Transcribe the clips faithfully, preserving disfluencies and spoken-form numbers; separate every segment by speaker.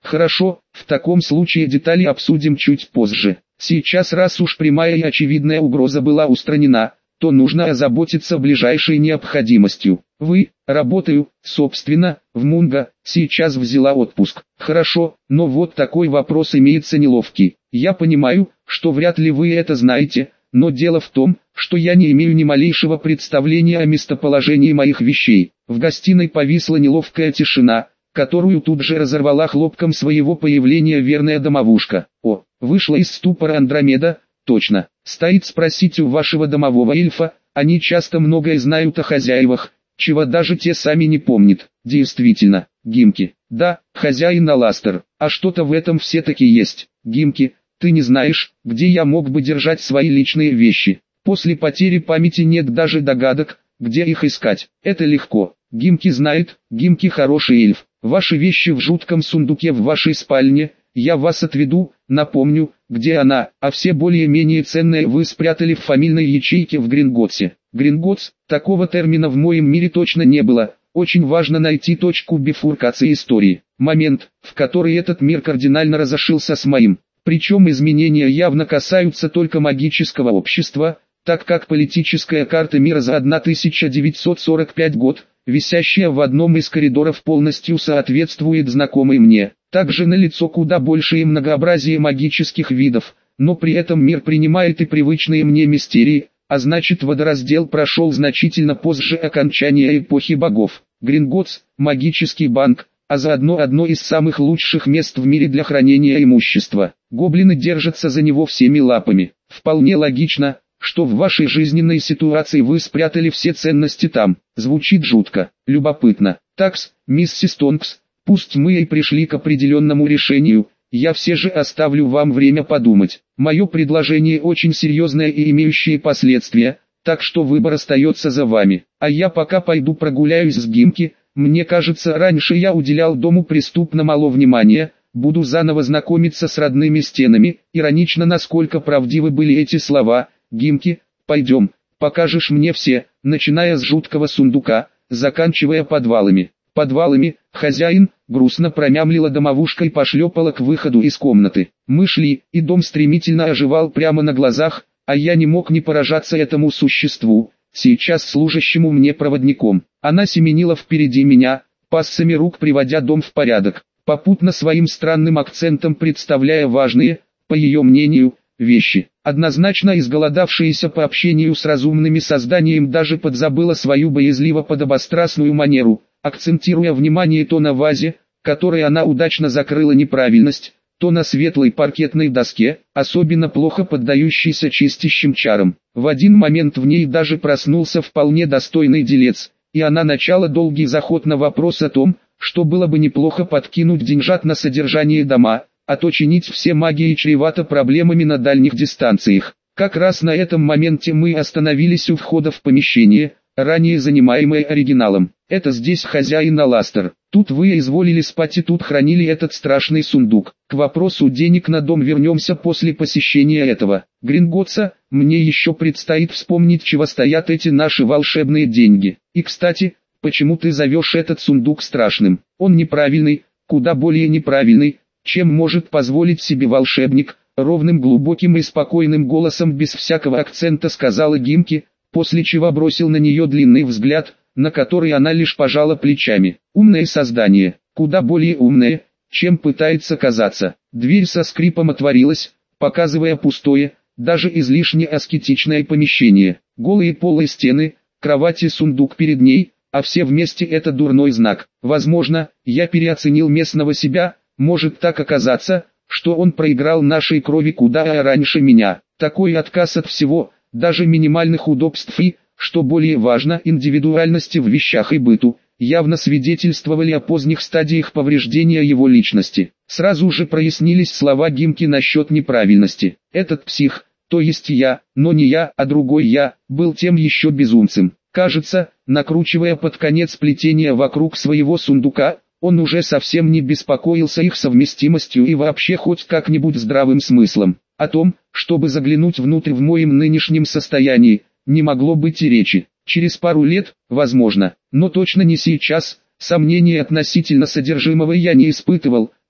Speaker 1: Хорошо, в таком случае детали обсудим чуть позже. Сейчас, раз уж прямая и очевидная угроза была устранена, то нужно озаботиться ближайшей необходимостью. Вы, работаю, собственно, в Мунго, сейчас взяла отпуск. Хорошо, но вот такой вопрос имеется неловкий. Я понимаю, что вряд ли вы это знаете, но дело в том, что я не имею ни малейшего представления о местоположении моих вещей. В гостиной повисла неловкая тишина, которую тут же разорвала хлопком своего появления верная домовушка. О, вышла из ступора Андромеда, точно. Стоит спросить у вашего домового эльфа, они часто многое знают о хозяевах, чего даже те сами не помнят. Действительно, Гимки. Да, хозяин Аластер. А что-то в этом все-таки есть. Гимки, ты не знаешь, где я мог бы держать свои личные вещи. После потери памяти нет даже догадок, где их искать. Это легко. Гимки знает, Гимки хороший эльф. Ваши вещи в жутком сундуке в вашей спальне, я вас отведу, напомню, где она, а все более-менее ценные вы спрятали в фамильной ячейке в Гринготсе. Гринготс, такого термина в моем мире точно не было, очень важно найти точку бифуркации истории, момент, в который этот мир кардинально разошелся с моим. Причем изменения явно касаются только магического общества, так как политическая карта мира за тысяча девятьсот сорок пятый год, висящая в одном из коридоров, полностью соответствует знакомой мне. Также налицо куда большее многообразие магических видов, но при этом мир принимает и привычные мне мистерии, а значит водораздел прошел значительно позже окончания эпохи богов. Гринготс – магический банк, а заодно одно из самых лучших мест в мире для хранения имущества. Гоблины держатся за него всеми лапами. Вполне логично, что в вашей жизненной ситуации вы спрятали все ценности там. Звучит жутко, любопытно. Такс, миссис Тонкс, пусть мы и пришли к определенному решению, я все же оставлю вам время подумать. Мое предложение очень серьезное и имеющее последствия, так что выбор остается за вами. А я пока пойду прогуляюсь с Гимки. Мне кажется, раньше я уделял дому преступно мало внимания, буду заново знакомиться с родными стенами. Иронично, насколько правдивы были эти слова. Гимки, пойдем, покажешь мне все, начиная с жуткого сундука, заканчивая подвалами. Подвалами, хозяин, грустно промямлила домовушка и пошлепала к выходу из комнаты. Мы шли, и дом стремительно оживал прямо на глазах, а я не мог не поражаться этому существу, сейчас служащему мне проводником. Она семенила впереди меня, пассами рук приводя дом в порядок, попутно своим странным акцентом представляя важные, по ее мнению, вещи. Однозначно изголодавшаяся по общению с разумными созданиями даже подзабыла свою боязливо-подобострастную манеру, акцентируя внимание то на вазе, которой она удачно закрыла неправильность, то на светлой паркетной доске, особенно плохо поддающейся чистящим чарам. В один момент в ней даже проснулся вполне достойный делец, и она начала долгий заход на вопрос о том, что было бы неплохо подкинуть деньжат на содержание дома, а то чинить все магии чревато проблемами на дальних дистанциях. Как раз на этом моменте мы остановились у входа в помещение, ранее занимаемое оригиналом. Это здесь хозяин Аластер. Тут вы изволили спать и тут хранили этот страшный сундук. К вопросу денег на дом вернемся после посещения этого Гринготса. Мне еще предстоит вспомнить, чего стоят эти наши волшебные деньги. И кстати, почему ты зовешь этот сундук страшным? Он неправильный, куда более неправильный, чем может позволить себе волшебник, ровным, глубоким и спокойным голосом без всякого акцента сказала Гимки, после чего бросил на нее длинный взгляд, на который она лишь пожала плечами. Умное создание, куда более умное, чем пытается казаться. Дверь со скрипом отворилась, показывая пустое, даже излишне аскетичное помещение. Голые полые стены, кровать и сундук перед ней, а все вместе это дурной знак. Возможно, я переоценил местного себя. Может так оказаться, что он проиграл нашей крови куда раньше меня. Такой отказ от всего, даже минимальных удобств и, что более важно, индивидуальности в вещах и быту, явно свидетельствовали о поздних стадиях повреждения его личности. Сразу же прояснились слова Гимки насчет неправильности. Этот псих, то есть я, но не я, а другой я, был тем еще безумцем. Кажется, накручивая под конец плетения вокруг своего сундука, он уже совсем не беспокоился их совместимостью и вообще хоть как-нибудь здравым смыслом. О том, чтобы заглянуть внутрь в моем нынешнем состоянии, не могло быть и речи. Через пару лет, возможно, но точно не сейчас. Сомнений относительно содержимого я не испытывал,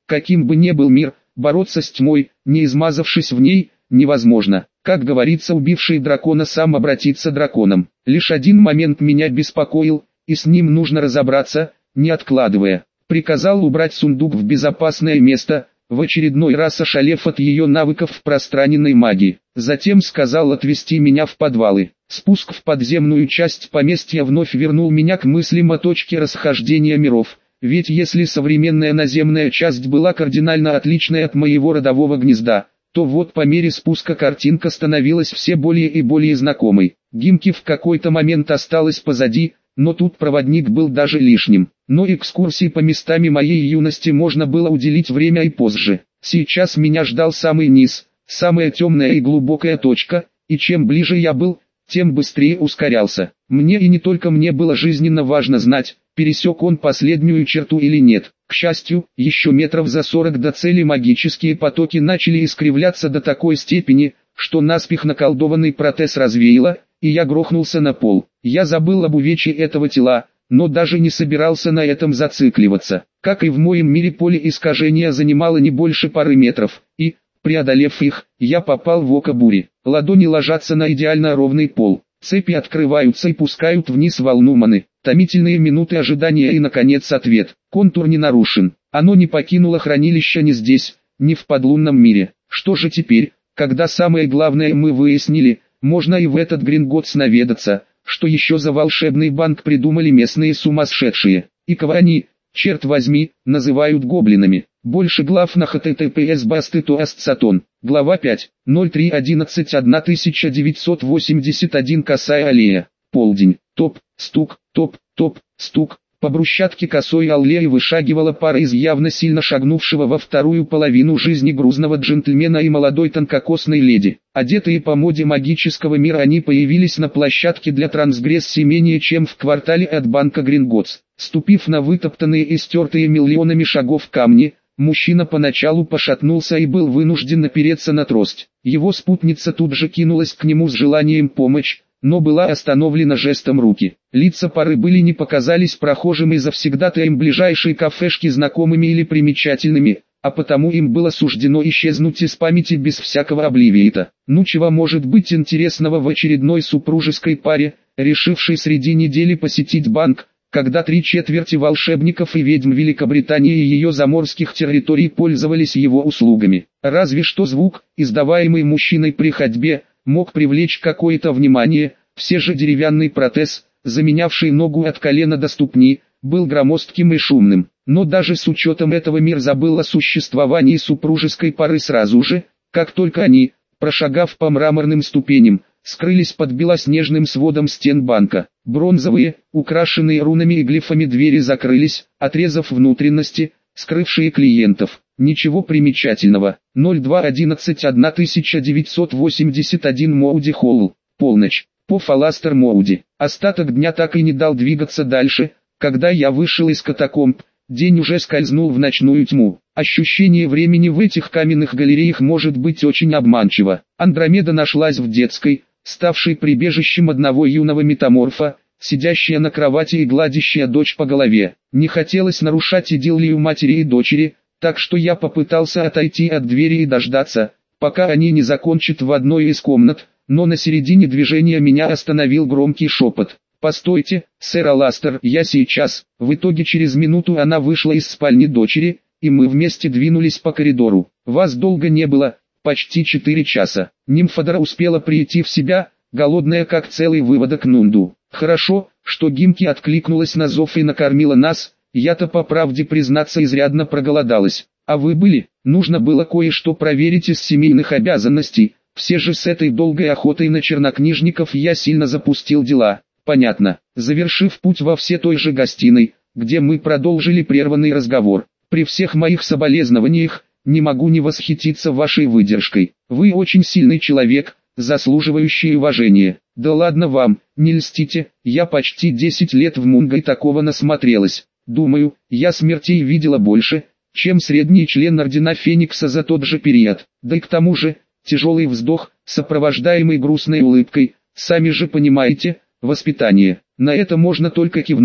Speaker 1: Каким бы ни был мир, бороться с тьмой, не измазавшись в ней, невозможно. Как говорится, убивший дракона сам обратится драконом. Лишь один момент меня беспокоил, и с ним нужно разобраться, не откладывая. Приказал убрать сундук в безопасное место, в очередной раз ошалев от ее навыков в пространенной магии. Затем сказал отвезти меня в подвалы. Спуск в подземную часть поместья вновь вернул меня к мыслям о точке расхождения миров. Ведь если современная наземная часть была кардинально отличной от моего родового гнезда, то вот по мере спуска картинка становилась все более и более знакомой. Гимки в какой-то момент осталась позади, но тут проводник был даже лишним. Но экскурсии по местам моей юности можно было уделить время и позже. Сейчас меня ждал самый низ, самая темная и глубокая точка, и чем ближе я был, тем быстрее ускорялся. Мне и не только мне было жизненно важно знать, пересек он последнюю черту или нет. К счастью, еще метров за сорок до цели магические потоки начали искривляться до такой степени, что наспех наколдованный протез развеяло, и я грохнулся на пол. Я забыл об увечье этого тела, но даже не собирался на этом зацикливаться. Как и в моем мире, поле искажения занимало не больше пары метров, и, преодолев их, я попал в око бури. Ладони ложатся на идеально ровный пол, цепи открываются и пускают вниз волну маны. Томительные минуты ожидания и, наконец, ответ. Контур не нарушен. Оно не покинуло хранилище ни здесь, ни в подлунном мире. Что же теперь, когда самое главное мы выяснили, можно и в этот Гринготс наведаться, что еще за волшебный банк придумали местные сумасшедшие, и кого они, черт возьми, называют гоблинами. Больше глав на эйч ти ти пи эс басты тоаст сатон. Глава пять, ноль три одиннадцать тысяча девятьсот восемьдесят один Косая аллея. Полдень. Топ, стук, топ, топ, стук. По брусчатке косой аллеи вышагивала пара из явно сильно шагнувшего во вторую половину жизни грузного джентльмена и молодой тонкокосной леди. Одетые по моде магического мира, они появились на площадке для трансгрессии менее чем в квартале от банка Гринготс. Ступив на вытоптанные и стертые миллионами шагов камни, мужчина поначалу пошатнулся и был вынужден опереться на трость. Его спутница тут же кинулась к нему с желанием помочь, но была остановлена жестом руки. Лица пары были не показались прохожим и завсегдатаем ближайшей кафешки знакомыми или примечательными, а потому им было суждено исчезнуть из памяти без всякого обливиита. Ну чего может быть интересного в очередной супружеской паре, решившей среди недели посетить банк, когда три четверти волшебников и ведьм Великобритании и ее заморских территорий пользовались его услугами. Разве что звук, издаваемый мужчиной при ходьбе, мог привлечь какое-то внимание. Все же деревянный протез, заменявший ногу от колена до ступни, был громоздким и шумным. Но даже с учетом этого мир забыл о существовании супружеской пары сразу же, как только они, прошагав по мраморным ступеням, скрылись под белоснежным сводом стен банка. Бронзовые, украшенные рунами и глифами двери закрылись, отрезав внутренности, скрывшие клиентов. Ничего примечательного. ноль два одиннадцать тысяча девятьсот восемьдесят один Моуди Холл. Полночь. По Фаластер Моуди. Остаток дня так и не дал двигаться дальше. Когда я вышел из катакомб, день уже скользнул в ночную тьму. Ощущение времени в этих каменных галереях может быть очень обманчиво. Андромеда нашлась в детской, ставшей прибежищем одного юного метаморфа, сидящая на кровати и гладящая дочь по голове. Не хотелось нарушать идиллию матери и дочери, так что я попытался отойти от двери и дождаться, пока они не закончат в одной из комнат, но на середине движения меня остановил громкий шепот. «Постойте, сэр Аластер, я сейчас». В итоге через минуту она вышла из спальни дочери, и мы вместе двинулись по коридору. Вас долго не было, почти четыре часа. Нимфодора успела прийти в себя, голодная как целый выводок Нунду. Хорошо, что Гимки откликнулась на зов и накормила нас. Я-то, по правде признаться, изрядно проголодалась. А вы были? Нужно было кое-что проверить из семейных обязанностей. Все же с этой долгой охотой на чернокнижников я сильно запустил дела. Понятно. Завершив путь во все той же гостиной, где мы продолжили прерванный разговор. При всех моих соболезнованиях, не могу не восхититься вашей выдержкой. Вы очень сильный человек, заслуживающий уважения. Да ладно вам, не льстите, я почти десять лет в Мунго и такого насмотрелась. Думаю, я смертей видела больше, чем средний член Ордена Феникса за тот же период. Да и к тому же, тяжелый вздох, сопровождаемый грустной улыбкой, сами же понимаете, воспитание. На это можно только кивнуть.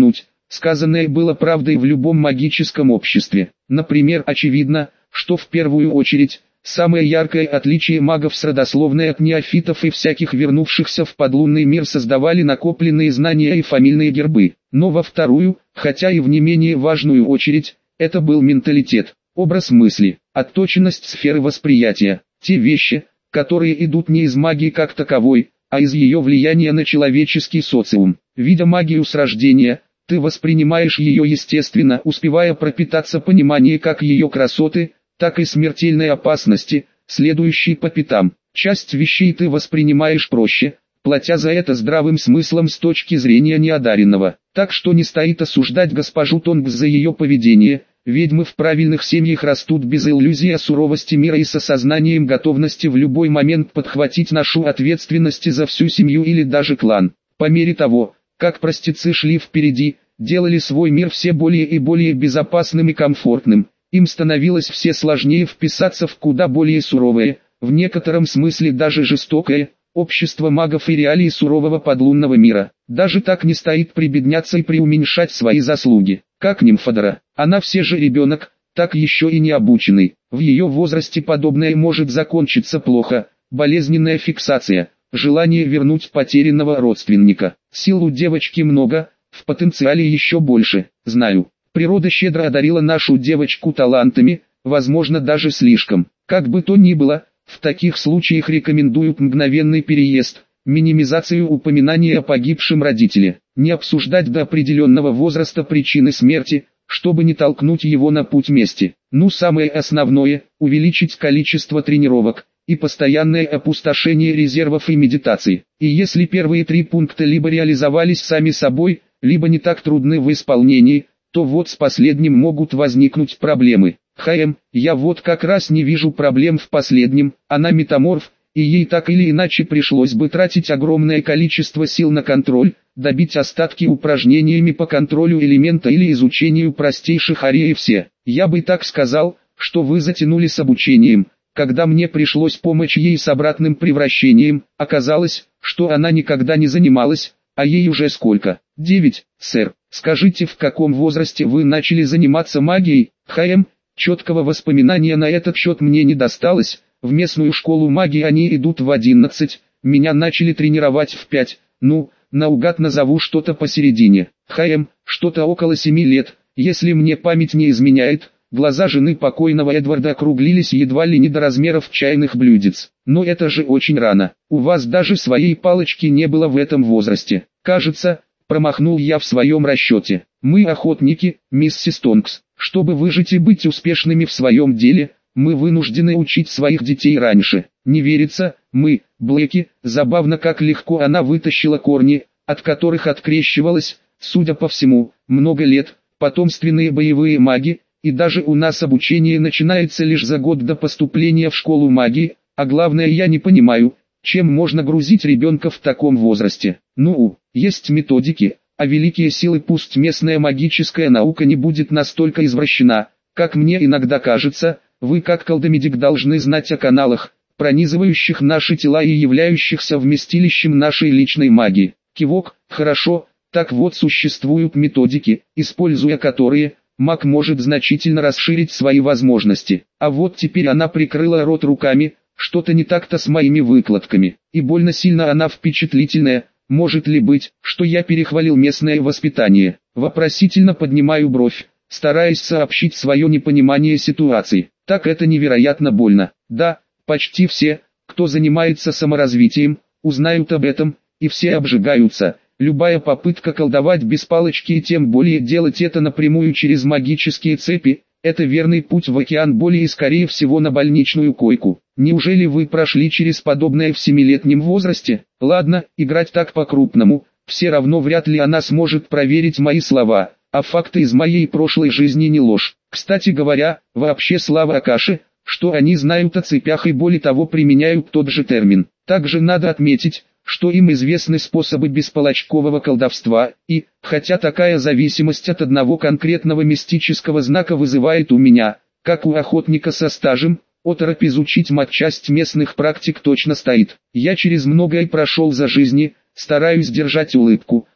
Speaker 1: сказанное было правдой в любом магическом обществе. Например, очевидно, что в первую очередь, самое яркое отличие магов с родословной от неофитов и всяких вернувшихся в подлунный мир создавали накопленные знания и фамильные гербы. Но во вторую, хотя и в не менее важную очередь, это был менталитет, образ мысли, отточенность сферы восприятия, те вещи, которые идут не из магии как таковой, а из ее влияния на человеческий социум. Видя магию с рождения, ты воспринимаешь ее естественно, успевая пропитаться пониманием как ее красоты, так и смертельной опасности, следующей по пятам. Часть вещей ты воспринимаешь проще, платя за это здравым смыслом с точки зрения неодаренного. Так что не стоит осуждать госпожу Тонгс за ее поведение. Ведьмы в правильных семьях растут без иллюзий о суровости мира и с осознанием готовности в любой момент подхватить нашу ответственность за всю семью или даже клан. По мере того, как простецы шли впереди, делали свой мир все более и более безопасным и комфортным, им становилось все сложнее вписаться в куда более суровое, в некотором смысле даже жестокое, общество магов и реалии сурового подлунного мира. Даже так не стоит прибедняться и преуменьшать свои заслуги. Как Нимфодора, она все же ребенок, так еще и не обученный. В ее возрасте подобное может закончиться плохо, болезненная фиксация, желание вернуть потерянного родственника. Сил у девочки много, в потенциале еще больше, знаю. Природа щедро одарила нашу девочку талантами, возможно даже слишком. Как бы то ни было, в таких случаях рекомендую мгновенный переезд, минимизацию упоминания о погибшем родителе, не обсуждать до определенного возраста причины смерти, чтобы не толкнуть его на путь мести. Ну самое основное, увеличить количество тренировок и постоянное опустошение резервов и медитации. И если первые три пункта либо реализовались сами собой, либо не так трудны в исполнении, то вот с последним могут возникнуть проблемы. Хм, я вот как раз не вижу проблем в последнем, она метаморф, и ей так или иначе пришлось бы тратить огромное количество сил на контроль, добить остатки упражнениями по контролю элемента или изучению простейших арий. Все. Я бы так сказал, что вы затянули с обучением. Когда мне пришлось помочь ей с обратным превращением, оказалось, что она никогда не занималась, а ей уже сколько? Девять, сэр. Скажите, в каком возрасте вы начали заниматься магией? Хм, четкого воспоминания на этот счет мне не досталось. В местную школу магии они идут в одиннадцать, меня начали тренировать в пять, ну, наугад назову что-то посередине. Хм, что-то около семи лет, если мне память не изменяет. Глаза жены покойного Эдварда округлились едва ли не до размеров чайных блюдец. Но это же очень рано, у вас даже своей палочки не было в этом возрасте. Кажется, промахнул я в своем расчете. Мы охотники, миссис Тонгс, чтобы выжить и быть успешными в своем деле, мы вынуждены учить своих детей раньше. Не верится, мы, Блэки, забавно как легко она вытащила корни, от которых открещивалась, судя по всему, много лет, потомственные боевые маги, и даже у нас обучение начинается лишь за год до поступления в школу магии, а главное я не понимаю, чем можно грузить ребенка в таком возрасте. Ну, есть методики, а великие силы пусть местная магическая наука не будет настолько извращена, как мне иногда кажется. Вы как колдомедик должны знать о каналах, пронизывающих наши тела и являющихся вместилищем нашей личной магии. Кивок, хорошо, так вот существуют методики, используя которые, маг может значительно расширить свои возможности. А вот теперь она прикрыла рот руками, что-то не так-то с моими выкладками, и больно сильно она впечатлительная. Может ли быть, что я перехвалил местное воспитание? Вопросительно поднимаю бровь, стараясь сообщить свое непонимание ситуации. Так это невероятно больно. Да, почти все, кто занимается саморазвитием, узнают об этом, и все обжигаются. Любая попытка колдовать без палочки и тем более делать это напрямую через магические цепи, это верный путь в океан боли и скорее всего на больничную койку. Неужели вы прошли через подобное в семилетнем возрасте? Ладно, играть так по-крупному, все равно вряд ли она сможет проверить мои слова, а факты из моей прошлой жизни не ложь. Кстати говоря, вообще слава Акаше, что они знают о цепях и более того применяют тот же термин. Также надо отметить, что им известны способы беспалочкового колдовства, и, хотя такая зависимость от одного конкретного мистического знака вызывает у меня, как у охотника со стажем, оторопь изучить матчасть местных практик точно стоит. Я через многое прошел за жизни, стараюсь держать улыбку,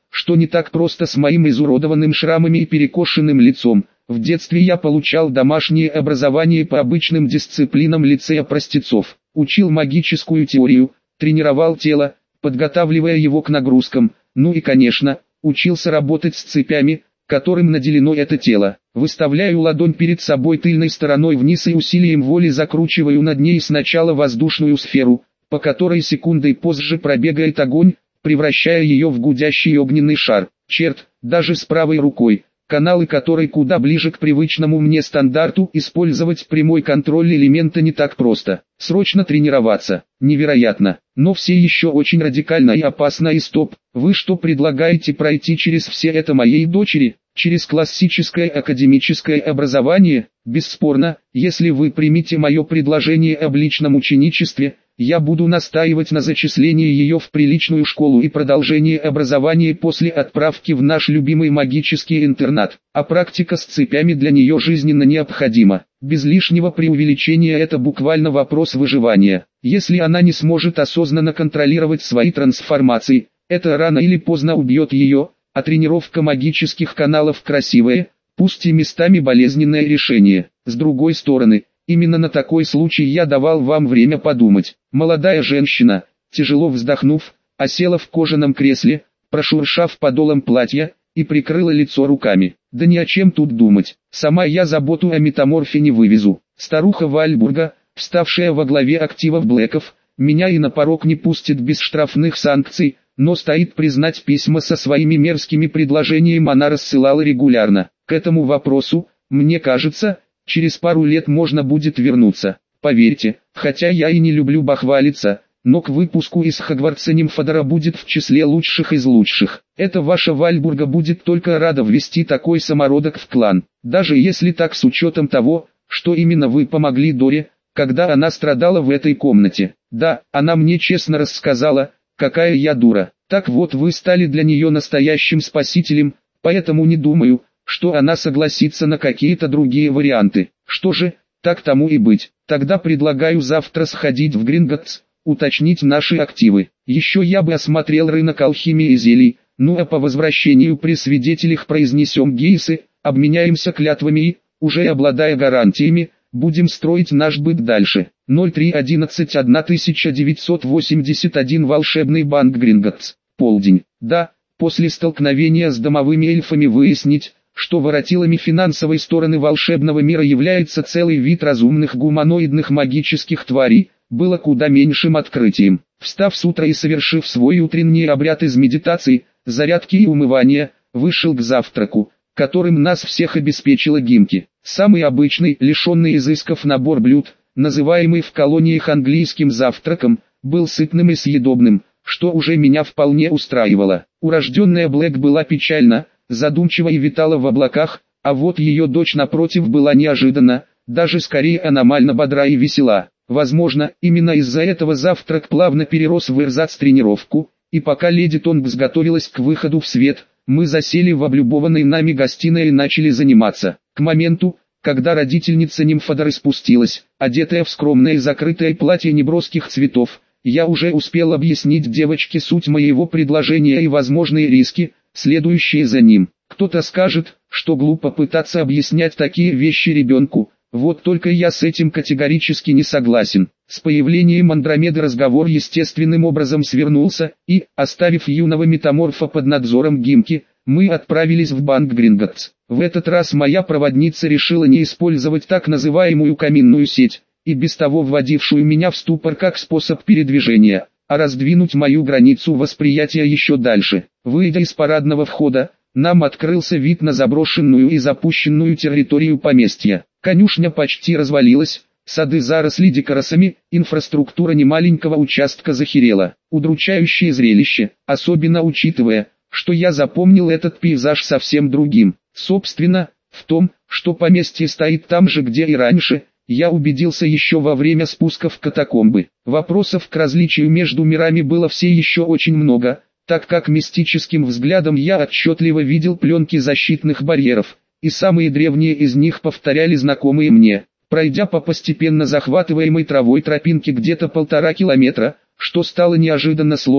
Speaker 1: что не так просто с моим изуродованным шрамами и перекошенным лицом. В детстве я получал домашнее образование по обычным дисциплинам лицея простецов, учил магическую теорию, тренировал тело, подготавливая его к нагрузкам, ну и конечно, учился работать с цепями, которым наделено это тело. Выставляю ладонь перед собой тыльной стороной вниз и усилием воли закручиваю над ней сначала воздушную сферу, по которой секундой позже пробегает огонь, превращая ее в гудящий огненный шар. Черт, даже с правой рукой, каналы которой куда ближе к привычному мне стандарту, использовать прямой контроль элемента не так просто. Срочно тренироваться. Невероятно, но все еще очень радикально и опасно. И стоп, вы что предлагаете пройти через все это моей дочери? Через классическое академическое образование? Бесспорно, если вы примете мое предложение об личном ученичестве, я буду настаивать на зачислении ее в приличную школу и продолжении образования после отправки в наш любимый магический интернат, а практика с цепями для нее жизненно необходима. Без лишнего преувеличения это буквально вопрос выживания. Если она не сможет осознанно контролировать свои трансформации, это рано или поздно убьет ее, а тренировка магических каналов красивое, пусть и местами болезненное решение. С другой стороны, именно на такой случай я давал вам время подумать. Молодая женщина, тяжело вздохнув, осела в кожаном кресле, прошуршав подолом платья, и прикрыла лицо руками. Да ни о чем тут думать, сама я заботу о метаморфе не вывезу. Старуха Вальбурга, вставшая во главе активов Блэков, меня и на порог не пустит без штрафных санкций, но стоит признать, письма со своими мерзкими предложениями она рассылала регулярно. К этому вопросу, мне кажется, через пару лет можно будет вернуться. Поверьте, хотя я и не люблю бахвалиться, но к выпуску из Хогвартса Нимфодора будет в числе лучших из лучших. Это ваша Вальбурга будет только рада ввести такой самородок в клан. Даже если так, с учетом того, что именно вы помогли Доре, когда она страдала в этой комнате. Да, она мне честно рассказала, какая я дура. Так вот, вы стали для нее настоящим спасителем, поэтому не думаю, что она согласится на какие-то другие варианты. Что же, так тому и быть. Тогда предлагаю завтра сходить в Гринготтс, уточнить наши активы. Еще я бы осмотрел рынок алхимии и зелий, ну а по возвращению при свидетелях произнесем гейсы, обменяемся клятвами и, уже обладая гарантиями, будем строить наш быт дальше. ноль три одиннадцать тысяча девятьсот восемьдесят один Волшебный банк Гринготтс. Полдень. Да, после столкновения с домовыми эльфами выяснить, что воротилами финансовой стороны волшебного мира является целый вид разумных гуманоидных магических тварей, было куда меньшим открытием. Встав с утра и совершив свой утренний обряд из медитации, зарядки и умывания, вышел к завтраку, которым нас всех обеспечила Гимки. Самый обычный, лишенный изысков набор блюд, называемый в колониях английским завтраком, был сытным и съедобным, что уже меня вполне устраивало. Урожденная Блэк была печальна, задумчиво и витала в облаках, а вот ее дочь напротив была неожиданно, даже скорее аномально бодра и весела. Возможно, именно из-за этого завтрак плавно перерос в эрзац-тренировку, и пока леди Тонгс готовилась к выходу в свет, мы засели в облюбованной нами гостиной и начали заниматься. К моменту, когда родительница Нимфодоры спустилась, одетая в скромное и закрытое платье неброских цветов, я уже успел объяснить девочке суть моего предложения и возможные риски, следующие за ним. Кто-то скажет, что глупо пытаться объяснять такие вещи ребенку, вот только я с этим категорически не согласен. С появлением Андромеды разговор естественным образом свернулся, и, оставив юного метаморфа под надзором Гимки, мы отправились в банк Гринготтс. В этот раз моя проводница решила не использовать так называемую каминную сеть, и без того вводившую меня в ступор как способ передвижения, а раздвинуть мою границу восприятия еще дальше. Выйдя из парадного входа, нам открылся вид на заброшенную и запущенную территорию поместья. Конюшня почти развалилась, сады заросли дикоросами, инфраструктура немаленького участка захерела. Удручающее зрелище, особенно учитывая, что я запомнил этот пейзаж совсем другим. Собственно, в том, что поместье стоит там же, где и раньше, я убедился еще во время спуска в катакомбы. Вопросов к различию между мирами было все еще очень много, так как мистическим взглядом я отчетливо видел пленки защитных барьеров, и самые древние из них повторяли знакомые мне. Пройдя по постепенно захватываемой травой тропинке где-то полтора километра, что стало неожиданно сложно,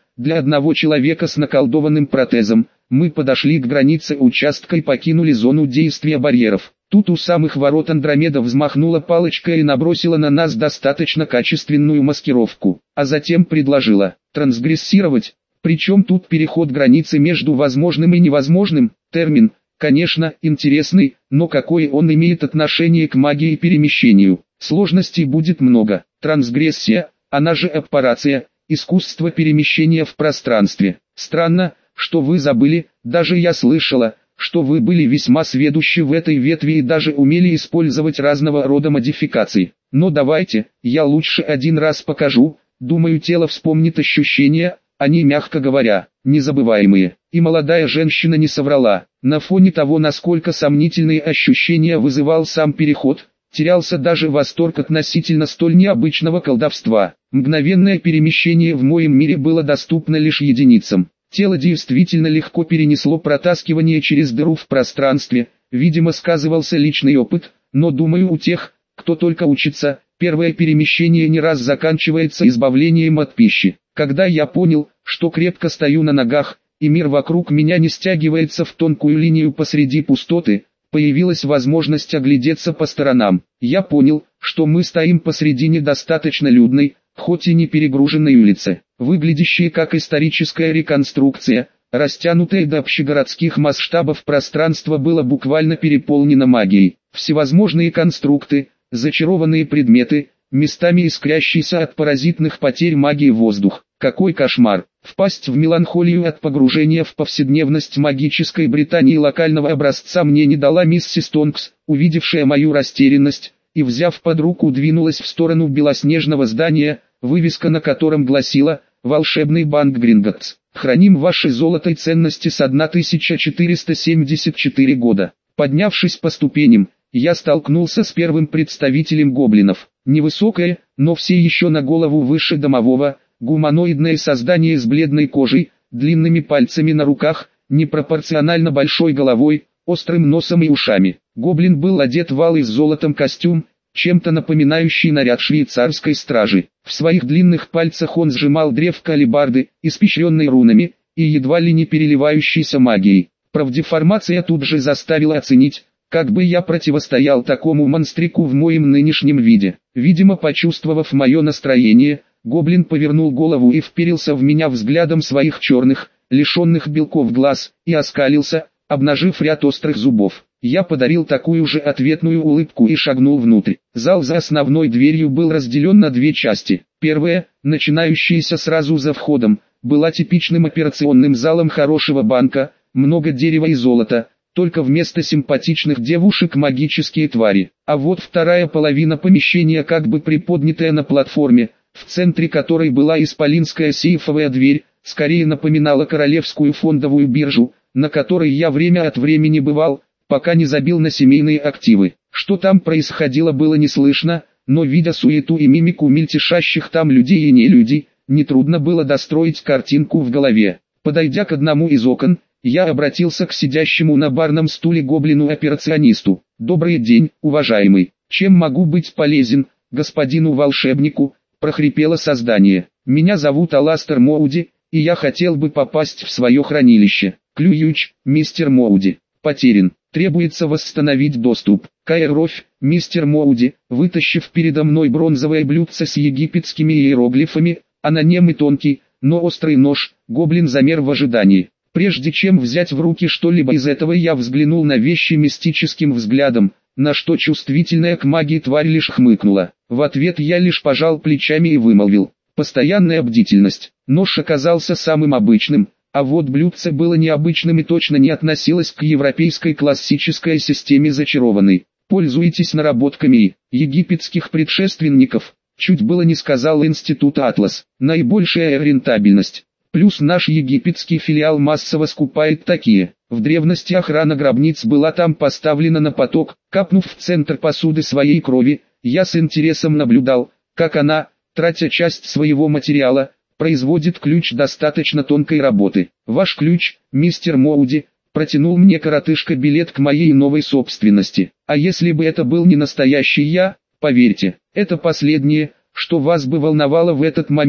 Speaker 1: для одного человека с наколдованным протезом. Мы подошли к границе участка и покинули зону действия барьеров. Тут у самых ворот Андромеда взмахнула палочкой и набросила на нас достаточно качественную маскировку, а затем предложила трансгрессировать. Причем тут переход границы между возможным и невозможным, термин, конечно, интересный, но какое он имеет отношение к магии и перемещению? Сложностей будет много. Трансгрессия, она же аппарация, искусство перемещения в пространстве. Странно, что вы забыли, даже я слышала, что вы были весьма сведущи в этой ветви и даже умели использовать разного рода модификации. Но давайте, я лучше один раз покажу, думаю, тело вспомнит ощущения, они, мягко говоря, незабываемые. И молодая женщина не соврала. На фоне того, насколько сомнительные ощущения вызывал сам переход, терялся даже восторг относительно столь необычного колдовства. Мгновенное перемещение в моем мире было доступно лишь единицам. Тело действительно легко перенесло протаскивание через дыру в пространстве, видимо сказывался личный опыт, но думаю, у тех, кто только учится, первое перемещение не раз заканчивается избавлением от пищи. Когда я понял, что крепко стою на ногах, и мир вокруг меня не стягивается в тонкую линию посреди пустоты, появилась возможность оглядеться по сторонам. Я понял, что мы стоим посредине достаточно людной, хоть и не перегруженной улицы, выглядящей как историческая реконструкция. Растянутое до общегородских масштабов пространство было буквально переполнено магией. Всевозможные конструкты, зачарованные предметы, местами искрящийся от паразитных потерь магии воздух. Какой кошмар! Впасть в меланхолию от погружения в повседневность магической Британии локального образца мне не дала миссис Тонкс, увидевшая мою растерянность, и взяв под руку двинулась в сторону белоснежного здания, вывеска на котором гласила «Волшебный банк Гринготтс. Храним ваши золото и ценности с тысяча четыреста семьдесят четвёртого года». Поднявшись по ступеням, я столкнулся с первым представителем гоблинов. Невысокое, но все еще на голову выше домового, гуманоидное создание с бледной кожей, длинными пальцами на руках, непропорционально большой головой, острым носом и ушами. Гоблин был одет в алый с золотом костюм, чем-то напоминающий наряд швейцарской стражи. В своих длинных пальцах он сжимал древко алебарды, испещренной рунами, и едва ли не переливающейся магией. Правдеформация тут же заставила оценить, как бы я противостоял такому монстрику в моем нынешнем виде. Видимо, почувствовав мое настроение, гоблин повернул голову и вперился в меня взглядом своих черных, лишенных белков глаз, и оскалился, обнажив ряд острых зубов. Я подарил такую же ответную улыбку и шагнул внутрь. Зал за основной дверью был разделен на две части. Первая, начинающаяся сразу за входом, была типичным операционным залом хорошего банка, много дерева и золота, только вместо симпатичных девушек магические твари. А вот вторая половина помещения, как бы приподнятая на платформе, в центре которой была исполинская сейфовая дверь, скорее напоминала королевскую фондовую биржу, на которой я время от времени бывал, пока не забил на семейные активы. Что там происходило, было не слышно, но видя суету и мимику мельтешащих там людей и нелюдей, нетрудно было достроить картинку в голове. Подойдя к одному из окон, я обратился к сидящему на барном стуле гоблину-операционисту. «Добрый день, уважаемый. Чем могу быть полезен, господину волшебнику?» – прохрипело создание. «Меня зовут Аластер Моуди, и я хотел бы попасть в свое хранилище. Ключ, мистер Моуди, потерян. Требуется восстановить доступ. Кровь, мистер Моуди». Вытащив передо мной бронзовое блюдце с египетскими иероглифами, а на нем и тонкий, но острый нож, гоблин замер в ожидании. Прежде чем взять в руки что-либо из этого, я взглянул на вещи мистическим взглядом, на что чувствительная к магии тварь лишь хмыкнула. В ответ я лишь пожал плечами и вымолвил: «Постоянная бдительность». Нож оказался самым обычным, а вот блюдце было необычным и точно не относилось к европейской классической системе зачарованной. «Пользуйтесь наработками египетских предшественников», чуть было не сказал институт Атлас. «Наибольшая рентабельность. Плюс наш египетский филиал массово скупает такие». В древности охрана гробниц была там поставлена на поток. Капнув в центр посуды своей крови, я с интересом наблюдал, как она, тратя часть своего материала, производит ключ достаточно тонкой работы. «Ваш ключ, мистер Моуди», протянул мне коротышка билет к моей новой собственности. А если бы это был не настоящий я, поверьте, это последнее, что вас бы волновало в этот момент.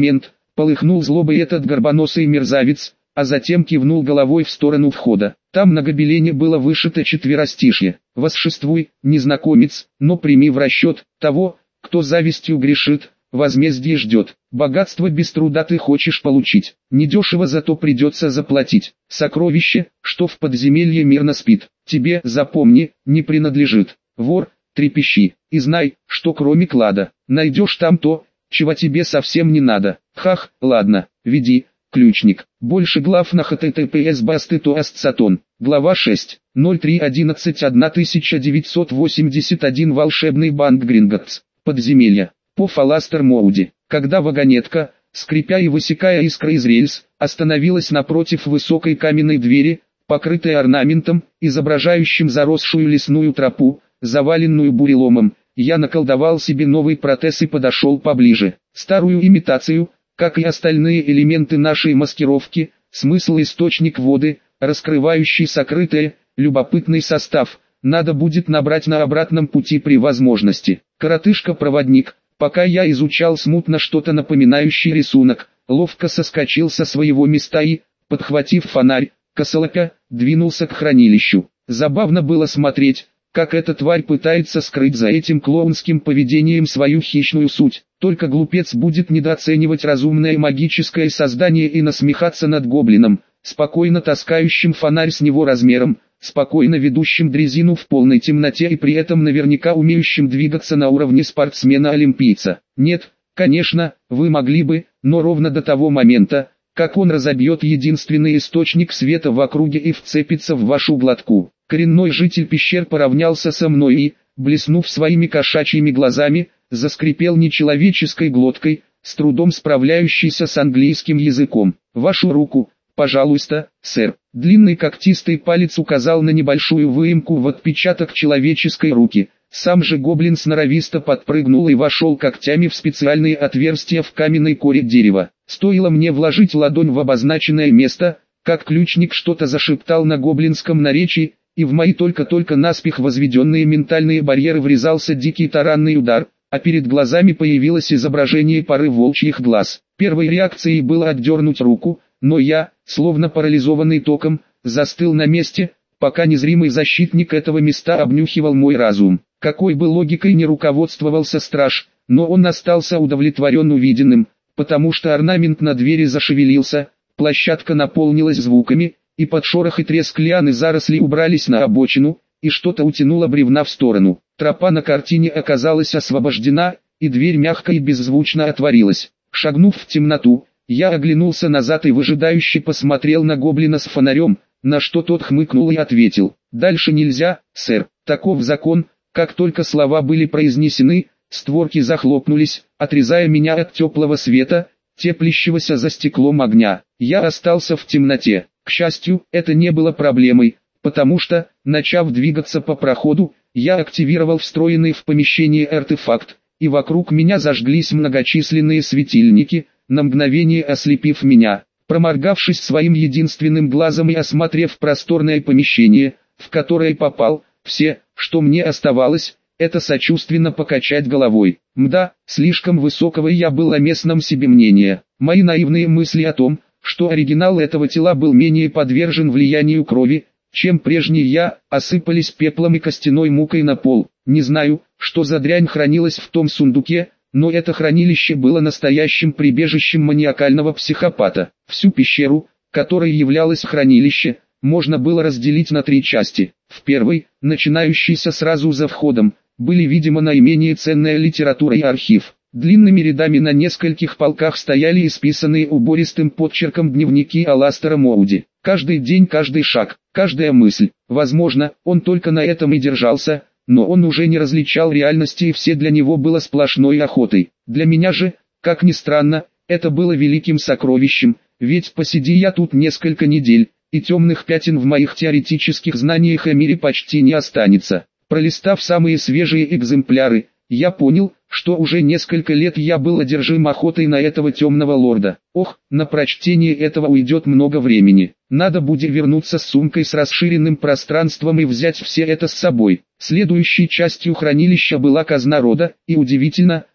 Speaker 1: Полыхнул злобой этот горбоносый мерзавец, а затем кивнул головой в сторону входа. Там на гобелене было вышито четверостишье: «Восшествуй, незнакомец, но прими в расчет того, кто завистью грешит, возмездие ждет. Богатство без труда ты хочешь получить, недешево зато придется заплатить. Сокровище, что в подземелье мирно спит, тебе, запомни, не принадлежит. Вор, трепещи, и знай, что кроме клада, найдешь там то, чего тебе совсем не надо. Хах, ладно, веди, ключник». Больше глав на https басты тоастсатон. Глава шесть. ноль три одиннадцать тысяча девятьсот восемьдесят один Волшебный банк Гринготts. Подземелье. По Фаластер Моуди. Когда вагонетка, скрипя и высекая искры из рельс, остановилась напротив высокой каменной двери, покрытой орнаментом, изображающим заросшую лесную тропу, заваленную буреломом, я наколдовал себе новый протез и подошел поближе. Старую имитацию, как и остальные элементы нашей маскировки, смысл источник воды, раскрывающий сокрытое, любопытный состав, надо будет набрать на обратном пути при возможности. Коротышка-проводник, пока я изучал смутно что-то напоминающий рисунок, ловко соскочил со своего места и, подхватив фонарь, косолапя, двинулся к хранилищу. Забавно было смотреть, как эта тварь пытается скрыть за этим клоунским поведением свою хищную суть. Только глупец будет недооценивать разумное магическое создание и насмехаться над гоблином, спокойно таскающим фонарь с него размером, спокойно ведущим дрезину в полной темноте и при этом наверняка умеющим двигаться на уровне спортсмена-олимпийца. Нет, конечно, вы могли бы, но ровно до того момента, как он разобьет единственный источник света в округе и вцепится в вашу глотку. Коренной житель пещер поравнялся со мной и, блеснув своими кошачьими глазами, заскрипел нечеловеческой глоткой, с трудом справляющейся с английским языком. «Вашу руку, пожалуйста, сэр». Длинный когтистый палец указал на небольшую выемку в отпечаток человеческой руки. Сам же гоблин сноровисто подпрыгнул и вошел когтями в специальные отверстия в каменной коре дерева. Стоило мне вложить ладонь в обозначенное место, как ключник что-то зашептал на гоблинском наречии, и в мои только-только наспех возведенные ментальные барьеры врезался дикий таранный удар, а перед глазами появилось изображение пары волчьих глаз. Первой реакцией было отдернуть руку, но я, словно парализованный током, застыл на месте, пока незримый защитник этого места обнюхивал мой разум. Какой бы логикой ни руководствовался страж, но он остался удовлетворен увиденным, потому что орнамент на двери зашевелился, площадка наполнилась звуками, и под шорох и треск лиан и заросли убрались на обочину, и что-то утянуло бревна в сторону. Тропа на картине оказалась освобождена, и дверь мягко и беззвучно отворилась. Шагнув в темноту, я оглянулся назад и выжидающе посмотрел на гоблина с фонарем, на что тот хмыкнул и ответил: «Дальше нельзя, сэр, таков закон». Как только слова были произнесены, створки захлопнулись, отрезая меня от теплого света, теплящегося за стеклом огня. Я остался в темноте. К счастью, это не было проблемой, потому что, начав двигаться по проходу, я активировал встроенный в помещение артефакт, и вокруг меня зажглись многочисленные светильники, на мгновение ослепив меня. Проморгавшись своим единственным глазом и осмотрев просторное помещение, в которое попал, все, что мне оставалось, это сочувственно покачать головой. Мда, слишком высокого я был о местном себе мнения. Мои наивные мысли о том, что оригинал этого тела был менее подвержен влиянию крови, чем прежний я, осыпались пеплом и костяной мукой на пол. Не знаю, что за дрянь хранилась в том сундуке, но это хранилище было настоящим прибежищем маниакального психопата. Всю пещеру, которой являлось хранилище, можно было разделить на три части. В первой, начинающейся сразу за входом, были видимо наименее ценная литература и архив. Длинными рядами на нескольких полках стояли исписанные убористым подчерком дневники Аластера Моуди. Каждый день, каждый шаг, каждая мысль. Возможно, он только на этом и держался, но он уже не различал реальности и все для него было сплошной охотой. Для меня же, как ни странно, это было великим сокровищем, ведь посиди я тут несколько недель, и темных пятен в моих теоретических знаниях о мире почти не останется. Пролистав самые свежие экземпляры, я понял, что уже несколько лет я был одержим охотой на этого темного лорда. Ох, на прочтение этого уйдет много времени. Надо будет вернуться с сумкой с расширенным пространством и взять все это с собой. Следующей частью хранилища была казна рода, и удивительно,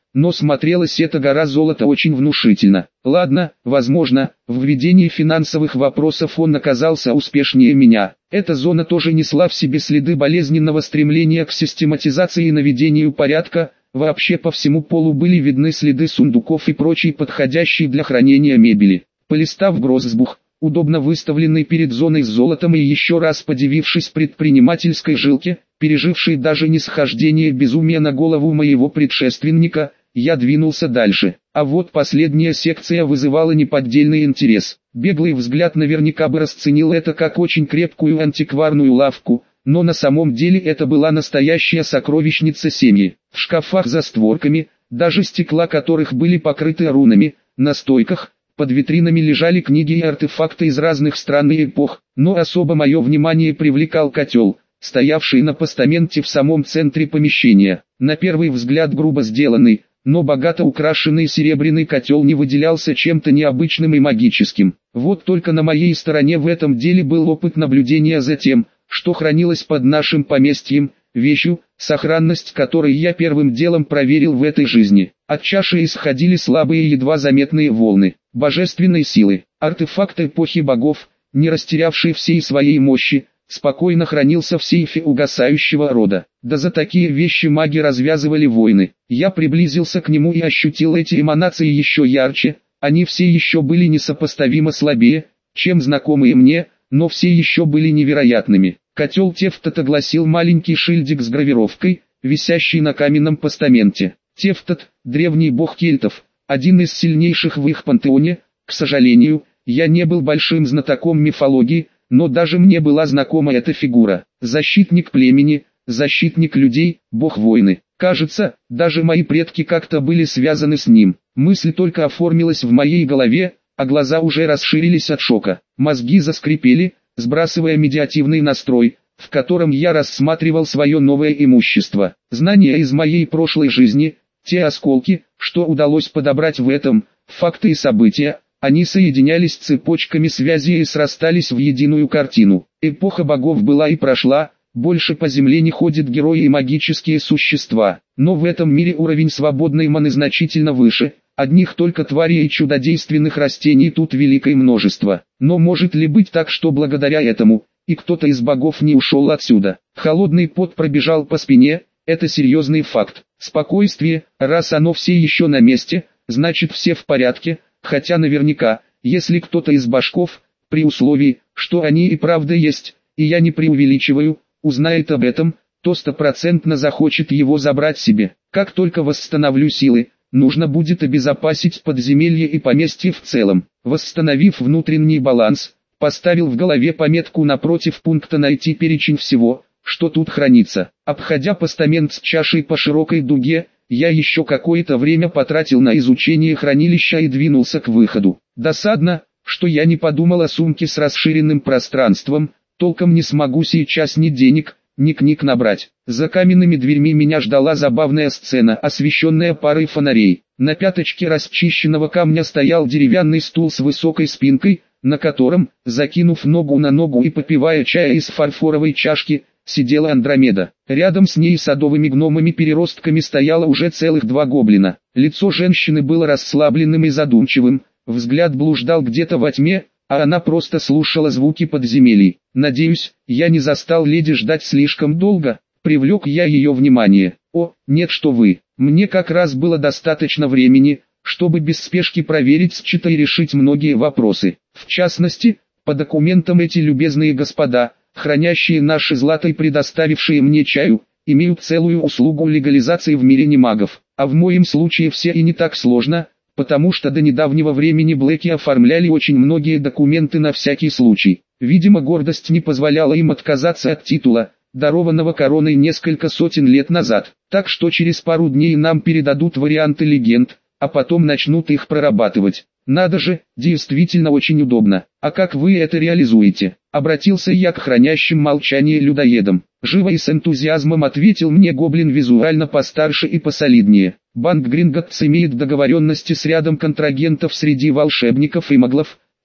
Speaker 1: но смотрелась эта гора золота очень внушительно. Ладно, возможно, в введении финансовых вопросов он оказался успешнее меня. Эта зона тоже несла в себе следы болезненного стремления к систематизации и наведению порядка. Вообще по всему полу были видны следы сундуков и прочей подходящей для хранения мебели. Полистав гроссбух, удобно выставленный перед зоной с золотом, и еще раз подивившись предпринимательской жилке, пережившей даже нисхождение безумия на голову моего предшественника, я двинулся дальше. А вот последняя секция вызывала неподдельный интерес. Беглый взгляд наверняка бы расценил это как очень крепкую антикварную лавку, но на самом деле это была настоящая сокровищница семьи. В шкафах за створками, даже стекла которых были покрыты рунами, на стойках, под витринами лежали книги и артефакты из разных стран и эпох, но особо мое внимание привлекал котел, стоявший на постаменте в самом центре помещения. На первый взгляд грубо сделанный, но богато украшенный серебряный котел не выделялся чем-то необычным и магическим. Вот только на моей стороне в этом деле был опыт наблюдения за тем, что хранилось под нашим поместьем, вещью, сохранность которой я первым делом проверил в этой жизни. От чаши исходили слабые едва заметные волны божественной силы. Артефакт эпохи богов, не растерявший всей своей мощи, спокойно хранился в сейфе угасающего рода. Да за такие вещи маги развязывали войны. Я приблизился к нему и ощутил эти эманации еще ярче. Они все еще были несопоставимо слабее, чем знакомые мне, но все еще были невероятными. Котел Тефтот огласил маленький шильдик с гравировкой, висящий на каменном постаменте. Тефтот, древний бог кельтов, один из сильнейших в их пантеоне. К сожалению, я не был большим знатоком мифологии, но даже мне была знакома эта фигура. Защитник племени, защитник людей, бог войны. Кажется, даже мои предки как-то были связаны с ним. Мысль только оформилась в моей голове, а глаза уже расширились от шока. Мозги заскрипели, сбрасывая медиативный настрой, в котором я рассматривал свое новое имущество. Знания из моей прошлой жизни, те осколки, что удалось подобрать в этом, факты и события, они соединялись цепочками связи и срастались в единую картину. Эпоха богов была и прошла, больше по земле не ходят герои и магические существа, но в этом мире уровень свободной маны значительно выше. Одних только тварей и чудодейственных растений тут великое множество. Но может ли быть так, что благодаря этому, и кто-то из богов не ушел отсюда? Холодный пот пробежал по спине, это серьезный факт. Спокойствие, раз оно все еще на месте, значит все в порядке, хотя наверняка, если кто-то из башков, при условии, что они и правда есть, и я не преувеличиваю, узнает об этом, то стопроцентно захочет его забрать себе. Как только восстановлю силы, нужно будет обезопасить подземелье и поместье в целом. Восстановив внутренний баланс, поставил в голове пометку напротив пункта «Найти перечень всего, что тут хранится». Обходя постамент с чашей по широкой дуге, я еще какое-то время потратил на изучение хранилища и двинулся к выходу. Досадно, что я не подумал о сумке с расширенным пространством, толком не смогу сейчас ни денег, ни книг набрать. За каменными дверьми меня ждала забавная сцена, освещенная парой фонарей. На пяточке расчищенного камня стоял деревянный стул с высокой спинкой, на котором, закинув ногу на ногу и попивая чая из фарфоровой чашки, сидела Андромеда. Рядом с ней садовыми гномами-переростками стояло уже целых два гоблина. Лицо женщины было расслабленным и задумчивым, взгляд блуждал где-то во тьме, а она просто слушала звуки подземелий. «Надеюсь, я не застал леди ждать слишком долго», — привлек я ее внимание. «О, нет, что вы, мне как раз было достаточно времени, чтобы без спешки проверить счета и решить многие вопросы. В частности, по документам эти любезные господа, хранящие наши злато и предоставившие мне чаю, имеют целую услугу легализации в мире немагов, а в моем случае все и не так сложно, потому что до недавнего времени Блэки оформляли очень многие документы на всякий случай. Видимо, гордость не позволяла им отказаться от титула, дарованного короной несколько сотен лет назад. Так что через пару дней нам передадут варианты легенд, а потом начнут их прорабатывать. Надо же, действительно очень удобно. А как вы это реализуете? Обратился я к хранящим молчание людоедам. Живо и с энтузиазмом ответил мне гоблин визуально постарше и посолиднее. Банк Гринготтс имеет договоренности с рядом контрагентов среди волшебников и маглов,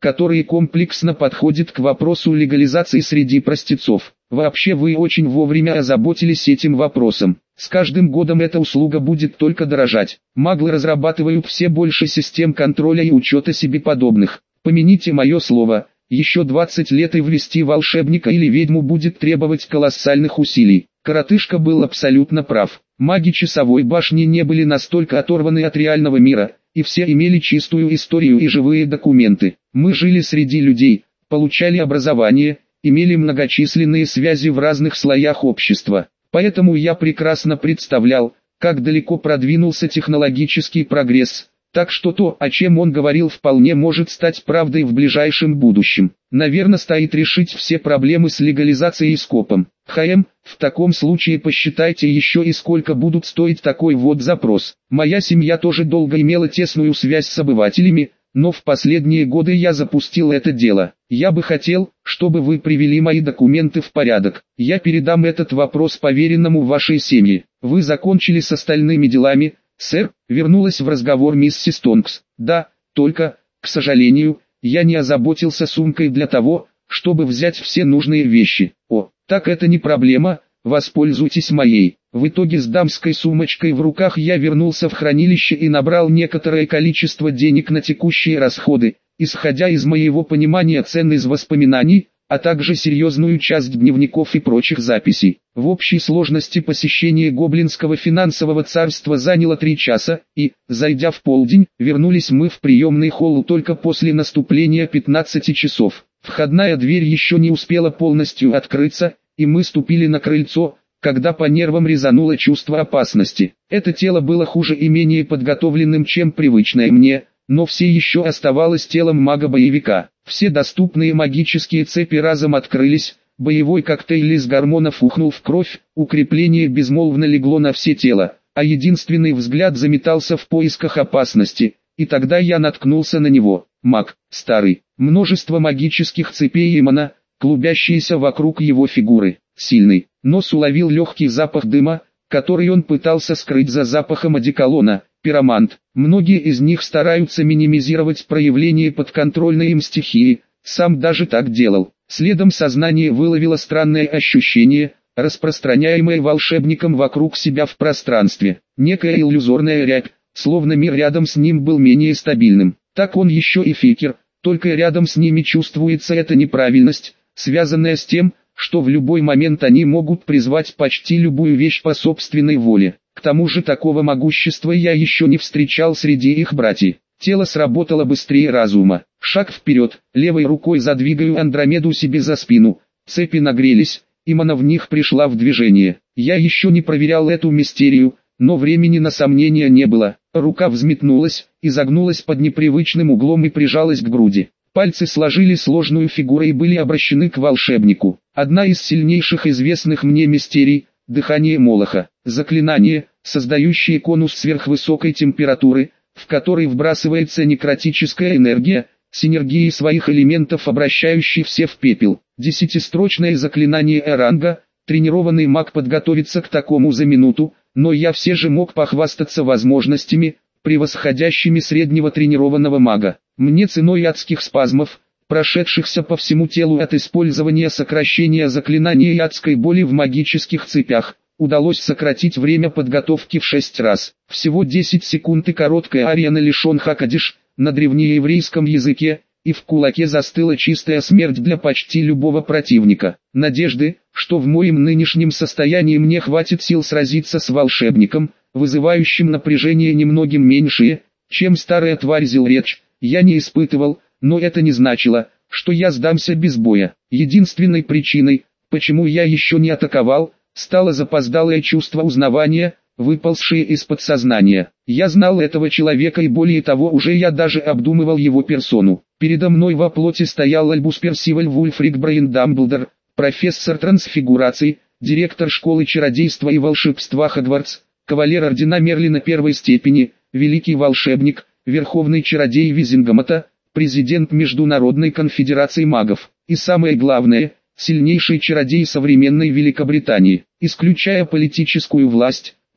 Speaker 1: который комплексно подходит к вопросу легализации среди простецов. Вообще вы очень вовремя озаботились этим вопросом. С каждым годом эта услуга будет только дорожать. Маглы разрабатывают все больше систем контроля и учета себе подобных. Помяните мое слово, еще двадцать лет и ввести волшебника или ведьму будет требовать колоссальных усилий. Коротышка был абсолютно прав. Маги часовой башни не были настолько оторваны от реального мира, и все имели чистую историю и живые документы. Мы жили среди людей, получали образование, имели многочисленные связи в разных слоях общества. Поэтому я прекрасно представлял, как далеко продвинулся технологический прогресс, так что то, о чем он говорил, вполне может стать правдой в ближайшем будущем. Наверное, стоит решить все проблемы с легализацией и скопом. ХМ, в таком случае посчитайте еще и сколько будут стоить такой вот запрос. Моя семья тоже долго имела тесную связь с обывателями, но в последние годы я запустил это дело. Я бы хотел, чтобы вы привели мои документы в порядок. Я передам этот вопрос поверенному вашей семье. Вы закончили с остальными делами, сэр? Вернулась в разговор миссис Тонкс. Да, только, к сожалению, я не озаботился сумкой для того, чтобы взять все нужные вещи. О, так это не проблема, воспользуйтесь моей. В итоге с дамской сумочкой в руках я вернулся в хранилище и набрал некоторое количество денег на текущие расходы, исходя из моего понимания цен из воспоминаний, а также серьезную часть дневников и прочих записей. В общей сложности посещение гоблинского финансового царства заняло три часа, и, зайдя в полдень, вернулись мы в приемный холл только после наступления пятнадцати часов. Входная дверь еще не успела полностью открыться, и мы ступили на крыльцо, когда по нервам резануло чувство опасности. Это тело было хуже и менее подготовленным, чем привычное мне, но все еще оставалось телом мага-боевика. Все доступные магические цепи разом открылись, боевой коктейль из гормонов ухнул в кровь, укрепление безмолвно легло на все тело, а единственный взгляд заметался в поисках опасности, и тогда я наткнулся на него. Маг, старый, множество магических цепей Имана, клубящиеся вокруг его фигуры. Сильный, нос уловил легкий запах дыма, который он пытался скрыть за запахом одеколона. Пиромант. Многие из них стараются минимизировать проявление подконтрольной им стихии, сам даже так делал. Следом сознание выловило странное ощущение, распространяемое волшебником вокруг себя в пространстве. Некая иллюзорная рябь, словно мир рядом с ним был менее стабильным. Так он еще и фикер, только рядом с ними чувствуется эта неправильность, связанная с тем, что в любой момент они могут призвать почти любую вещь по собственной воле. К тому же такого могущества я еще не встречал среди их братьев. Тело сработало быстрее разума. Шаг вперед, левой рукой задвигаю Андромеду себе за спину. Цепи нагрелись, Имана в них пришла в движение. Я еще не проверял эту мистерию, но времени на сомнения не было. Рука взметнулась, изогнулась под непривычным углом и прижалась к груди. Пальцы сложили сложную фигуру и были обращены к волшебнику. Одна из сильнейших известных мне мистерий – дыхание Молоха. Заклинание, создающее конус сверхвысокой температуры, в который вбрасывается некротическая энергия, синергией своих элементов обращающий все в пепел. Десятистрочное заклинание Эранга, тренированный маг подготовится к такому за минуту, но я все же мог похвастаться возможностями, превосходящими среднего тренированного мага. Мне ценой адских спазмов, прошедшихся по всему телу от использования сокращения заклинания и адской боли в магических цепях, удалось сократить время подготовки в шесть раз. Всего десять секунд и короткая ария на лишен Хакадиш, на древнееврейском языке, и в кулаке застыла чистая смерть для почти любого противника. Надежды, что в моем нынешнем состоянии мне хватит сил сразиться с волшебником, вызывающим напряжение немногим меньшее, чем старая тварь Зилреч, я не испытывал, но это не значило, что я сдамся без боя. Единственной причиной, почему я еще не атаковал, стало запоздалое чувство узнавания, выползшее из подсознания. Я знал этого человека и более того уже я даже обдумывал его персону. Передо мной во плоти стоял Альбус Персиваль Вульфрик Брайан Дамблдор, профессор трансфигурации, директор школы чародейства и волшебства Хогвартс, кавалер ордена Мерлина первой степени, великий волшебник, верховный чародей Визингамата, президент Международной конфедерации магов, и самое главное, сильнейший чародей современной Великобритании. Исключая политическую власть,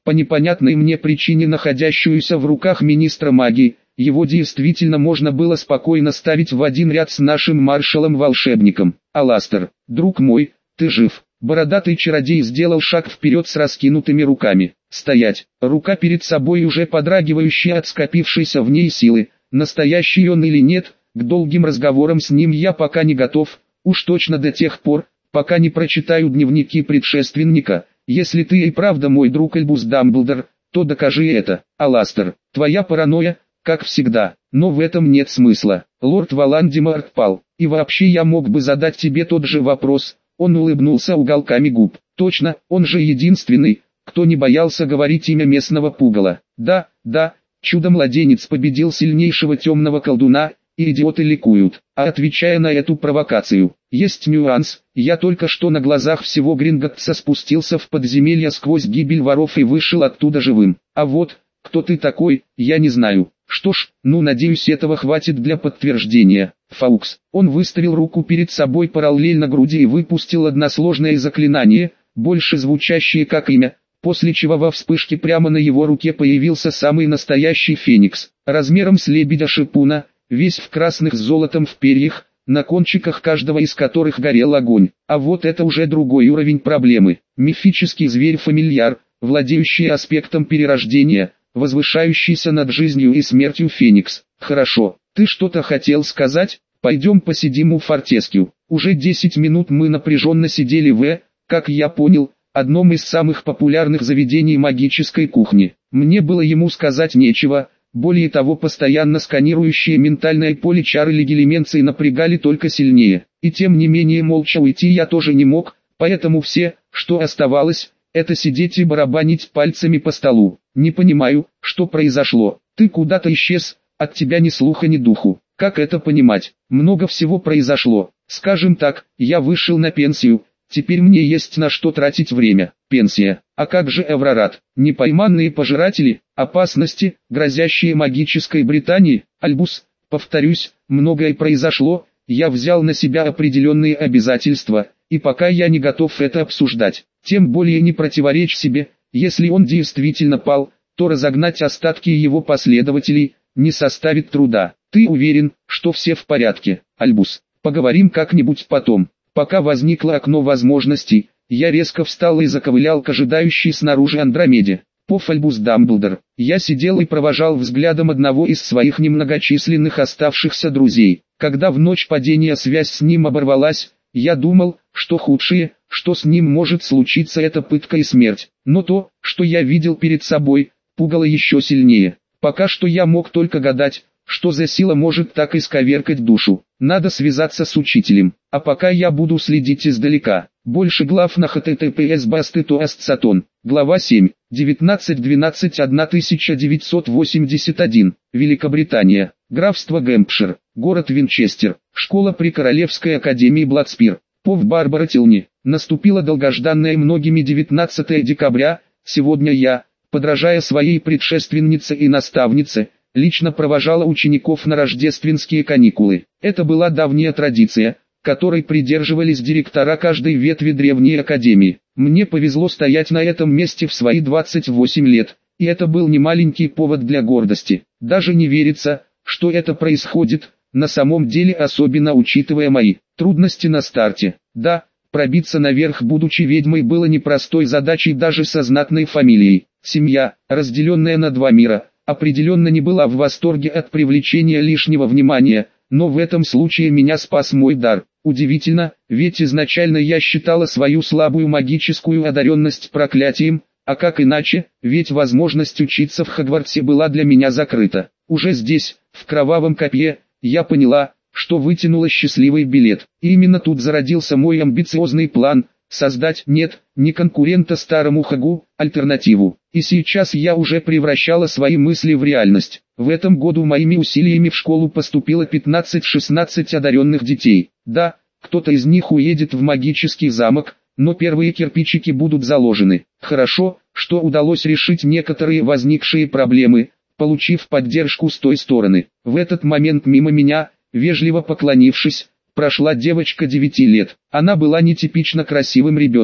Speaker 1: по непонятной мне причине находящуюся в руках министра магии. Его действительно можно было спокойно ставить в один ряд с нашим маршалом-волшебником. Аластер, друг мой, ты жив. Бородатый чародей сделал шаг вперед с раскинутыми руками. Стоять. Рука перед собой уже подрагивающая от скопившейся в ней силы. Настоящий он или нет, к долгим разговорам с ним я пока не готов. Уж точно до тех пор, пока не прочитаю дневники предшественника. Если ты и правда мой друг Альбус Дамблдор, то докажи это. Аластер, твоя паранойя, как всегда, но в этом нет смысла. Лорд Волан-де-Морт пал, и вообще я мог бы задать тебе тот же вопрос. Он улыбнулся уголками губ. Точно, он же единственный, кто не боялся говорить имя местного пугала. Да, да, чудо-младенец победил сильнейшего темного колдуна, и идиоты ликуют. А отвечая на эту провокацию, есть нюанс. Я только что на глазах всего Гринготтса спустился в подземелье сквозь гибель воров и вышел оттуда живым. А вот, кто ты такой, я не знаю. Что ж, ну надеюсь этого хватит для подтверждения. Фаукс. Он выставил руку перед собой параллельно груди и выпустил односложное заклинание, больше звучащее как имя, после чего во вспышке прямо на его руке появился самый настоящий феникс, размером с лебедя-шипуна, весь в красных с золотом в перьях, на кончиках каждого из которых горел огонь. А вот это уже другой уровень проблемы. Мифический зверь-фамильяр, владеющий аспектом перерождения, возвышающийся над жизнью и смертью феникс. Хорошо, ты что-то хотел сказать? Пойдем посидим у Фортескью. Уже десять минут мы напряженно сидели в, как я понял, одном из самых популярных заведений магической кухни. Мне было ему сказать нечего, более того постоянно сканирующие ментальное поле чары легилименции напрягали только сильнее. И тем не менее молча уйти я тоже не мог, поэтому все, что оставалось, это сидеть и барабанить пальцами по столу. Не понимаю, что произошло. Ты куда-то исчез, от тебя ни слуха ни духу. Как это понимать? Много всего произошло. Скажем так, я вышел на пенсию, теперь мне есть на что тратить время. Пенсия. А как же Эврорат? Непойманные пожиратели, опасности, грозящие магической Британии? Альбус, повторюсь, многое произошло, я взял на себя определенные обязательства, и пока я не готов это обсуждать. Тем более не противоречь себе, если он действительно пал, то разогнать остатки его последователей не составит труда. Ты уверен, что все в порядке, Альбус? Поговорим как-нибудь потом. Пока возникло окно возможностей, я резко встал и заковылял к ожидающей снаружи Андромеде. Поф Альбус Дамблдор. Я сидел и провожал взглядом одного из своих немногочисленных оставшихся друзей. Когда в ночь падения связь с ним оборвалась, я думал, что худшее, что с ним может случиться, это пытка и смерть. Но то, что я видел перед собой, пугало еще сильнее. Пока что я мог только гадать, что за сила может так исковеркать душу. Надо связаться с учителем, а пока я буду следить издалека. Больше глав на https bastetоastsaton. Глава семь. девятнадцать двенадцать тысяча девятьсот восемьдесят один. Великобритания. Графство Гэмпшир. Город Винчестер. Школа при Королевской академии Бладспир. Пов Барбара Тилни. Наступило долгожданное многими девятнадцатое декабря. Сегодня я, подражая своей предшественнице и наставнице, лично провожала учеников на рождественские каникулы. Это была давняя традиция, которой придерживались директора каждой ветви древней академии. Мне повезло стоять на этом месте в свои двадцать восемь лет, и это был немаленький повод для гордости. Даже не верится, что это происходит, на самом деле, особенно учитывая мои трудности на старте. Да, пробиться наверх будучи ведьмой было непростой задачей даже со знатной фамилией. Семья, разделенная на два мира, определенно не была в восторге от привлечения лишнего внимания, но в этом случае меня спас мой дар. Удивительно, ведь изначально я считала свою слабую магическую одаренность проклятием, а как иначе, ведь возможность учиться в Хогвартсе была для меня закрыта. Уже здесь, в Кровавом Копье, я поняла, что вытянула счастливый билет. И именно тут зародился мой амбициозный план – создать, нет, не конкурента старому Хогу, альтернативу. И сейчас я уже превращала свои мысли в реальность. В этом году моими усилиями в школу поступило пятнадцать-шестнадцать одаренных детей. Да, кто-то из них уедет в магический замок, но первые кирпичики будут заложены. Хорошо, что удалось решить некоторые возникшие проблемы, получив поддержку с той стороны. В этот момент мимо меня, вежливо поклонившись, прошла девочка девяти лет. Она была нетипично красивым ребенком.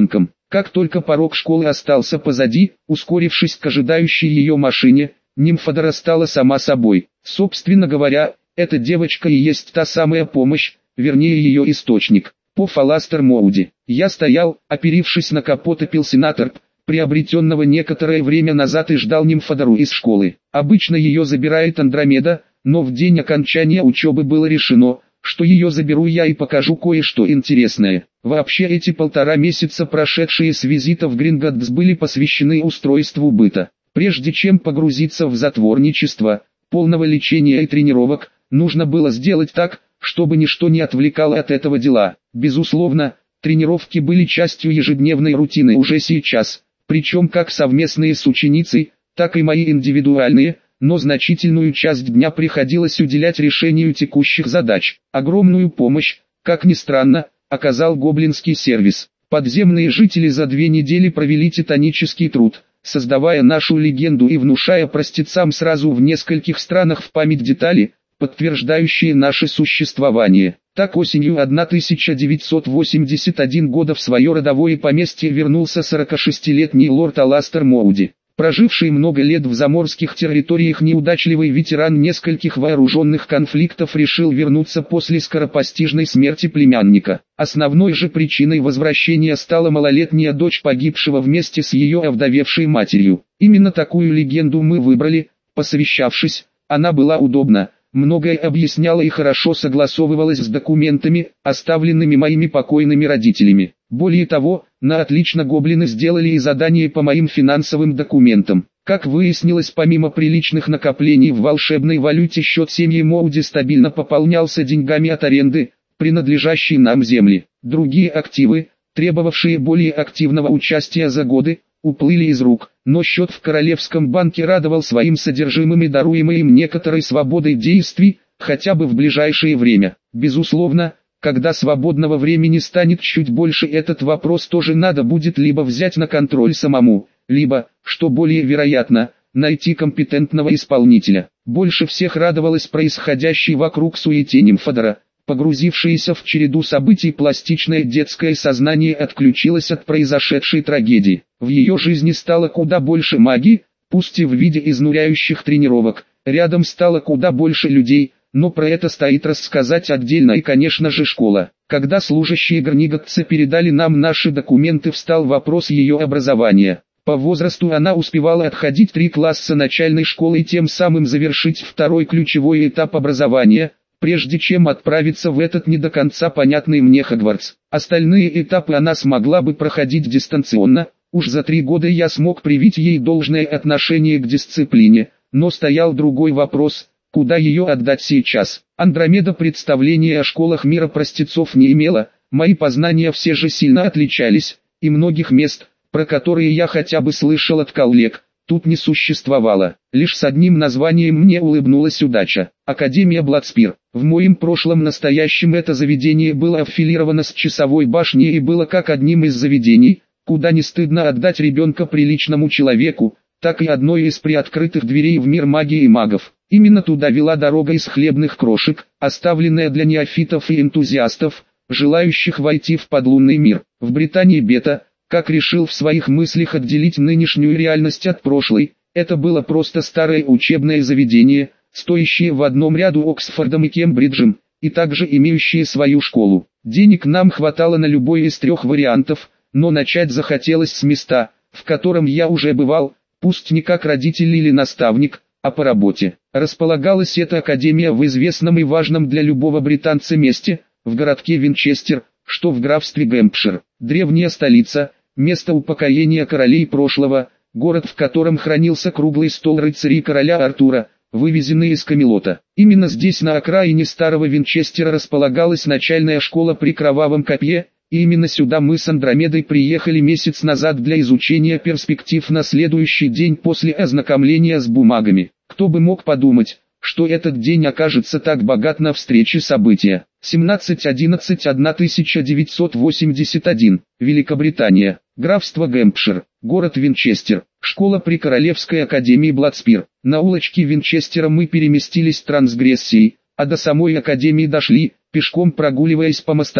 Speaker 1: Как только порог школы остался позади, ускорившись к ожидающей ее машине, нимфа дорастала сама собой. Собственно говоря, эта девочка и есть та самая помощь, вернее ее источник. По Фаластер Моуди. Я стоял, оперившись на капот Эпилсенатор, приобретенного некоторое время назад, и ждал нимфодору из школы. Обычно ее забирает Андромеда, но в день окончания учебы было решено, что ее заберу я и покажу кое-что интересное. Вообще эти полтора месяца, прошедшие с визита в Гринготс, были посвящены устройству быта. Прежде чем погрузиться в затворничество, полного лечения и тренировок, нужно было сделать так, чтобы ничто не отвлекало от этого дела. Безусловно, тренировки были частью ежедневной рутины уже сейчас, причем как совместные с ученицей, так и мои индивидуальные, но значительную часть дня приходилось уделять решению текущих задач. Огромную помощь, как ни странно, оказал гоблинский сервис. Подземные жители за две недели провели титанический труд, создавая нашу легенду и внушая простецам сразу в нескольких странах в память детали, подтверждающие наше существование. Так осенью тысяча девятьсот восемьдесят первого года в свое родовое поместье вернулся сорокашестилетний лорд Аластер Моуди. Проживший много лет в заморских территориях неудачливый ветеран нескольких вооруженных конфликтов решил вернуться после скоропостижной смерти племянника. Основной же причиной возвращения стала малолетняя дочь погибшего вместе с ее овдовевшей матерью. Именно такую легенду мы выбрали, посовещавшись, она была удобна, многое объясняла и хорошо согласовывалась с документами, оставленными моими покойными родителями. Более того, на отлично гоблины сделали и задание по моим финансовым документам. Как выяснилось, помимо приличных накоплений в волшебной валюте, счет семьи Моуди стабильно пополнялся деньгами от аренды, принадлежащей нам земли. Другие активы, требовавшие более активного участия за годы, уплыли из рук, но счет в Королевском банке радовал своим содержимым и даруемой им некоторой свободой действий, хотя бы в ближайшее время. Безусловно, когда свободного времени станет чуть больше, этот вопрос тоже надо будет либо взять на контроль самому, либо, что более вероятно, найти компетентного исполнителя. Больше всех радовалась происходящей вокруг суете нимфодора. Погрузившееся в череду событий пластичное детское сознание отключилось от произошедшей трагедии. В ее жизни стало куда больше магии, пусть и в виде изнуряющих тренировок. Рядом стало куда больше людей, но про это стоит рассказать отдельно, и, конечно же, школа. Когда служащие Гринготса передали нам наши документы, встал вопрос ее образования. По возрасту она успевала отходить три класса начальной школы и тем самым завершить второй ключевой этап образования, прежде чем отправиться в этот не до конца понятный мне Хогвартс. Остальные этапы она смогла бы проходить дистанционно. Уж за три года я смог привить ей должное отношение к дисциплине, но стоял другой вопрос: куда ее отдать сейчас? Андромеда представления о школах мира простецов не имела, мои познания все же сильно отличались, и многих мест, про которые я хотя бы слышал от коллег, тут не существовало. Лишь с одним названием мне улыбнулась удача: Академия Бладспир. В моем прошлом настоящем это заведение было аффилировано с часовой башней и было как одним из заведений, куда не стыдно отдать ребенка приличному человеку, так и одной из приоткрытых дверей в мир магии и магов. Именно туда вела дорога из хлебных крошек, оставленная для неофитов и энтузиастов, желающих войти в подлунный мир. В Британии Бета, как решил в своих мыслях отделить нынешнюю реальность от прошлой, это было просто старое учебное заведение, стоящее в одном ряду Оксфордом и Кембриджем, и также имеющее свою школу. Денег нам хватало на любой из трех вариантов, но начать захотелось с места, в котором я уже бывал, пусть не как родитель или наставник, а по работе. Располагалась эта академия в известном и важном для любого британца месте, в городке Винчестер, что в графстве Гэмпшир. Древняя столица, место упокоения королей прошлого, город, в котором хранился круглый стол рыцарей короля Артура, вывезенный из Камелота. Именно здесь, на окраине старого Винчестера, располагалась начальная школа при Кровавом Копье, и именно сюда мы с Андромедой приехали месяц назад для изучения перспектив на следующий день после ознакомления с бумагами. Кто бы мог подумать, что этот день окажется так богат на встречи события. семнадцатое одиннадцатое тысяча девятьсот восемьдесят один. Великобритания. Графство Гэмпшир. Город Винчестер. Школа при Королевской академии Бладспир. На улочке Винчестера мы переместились трансгрессией, а до самой академии дошли, пешком прогуливаясь по мостовым.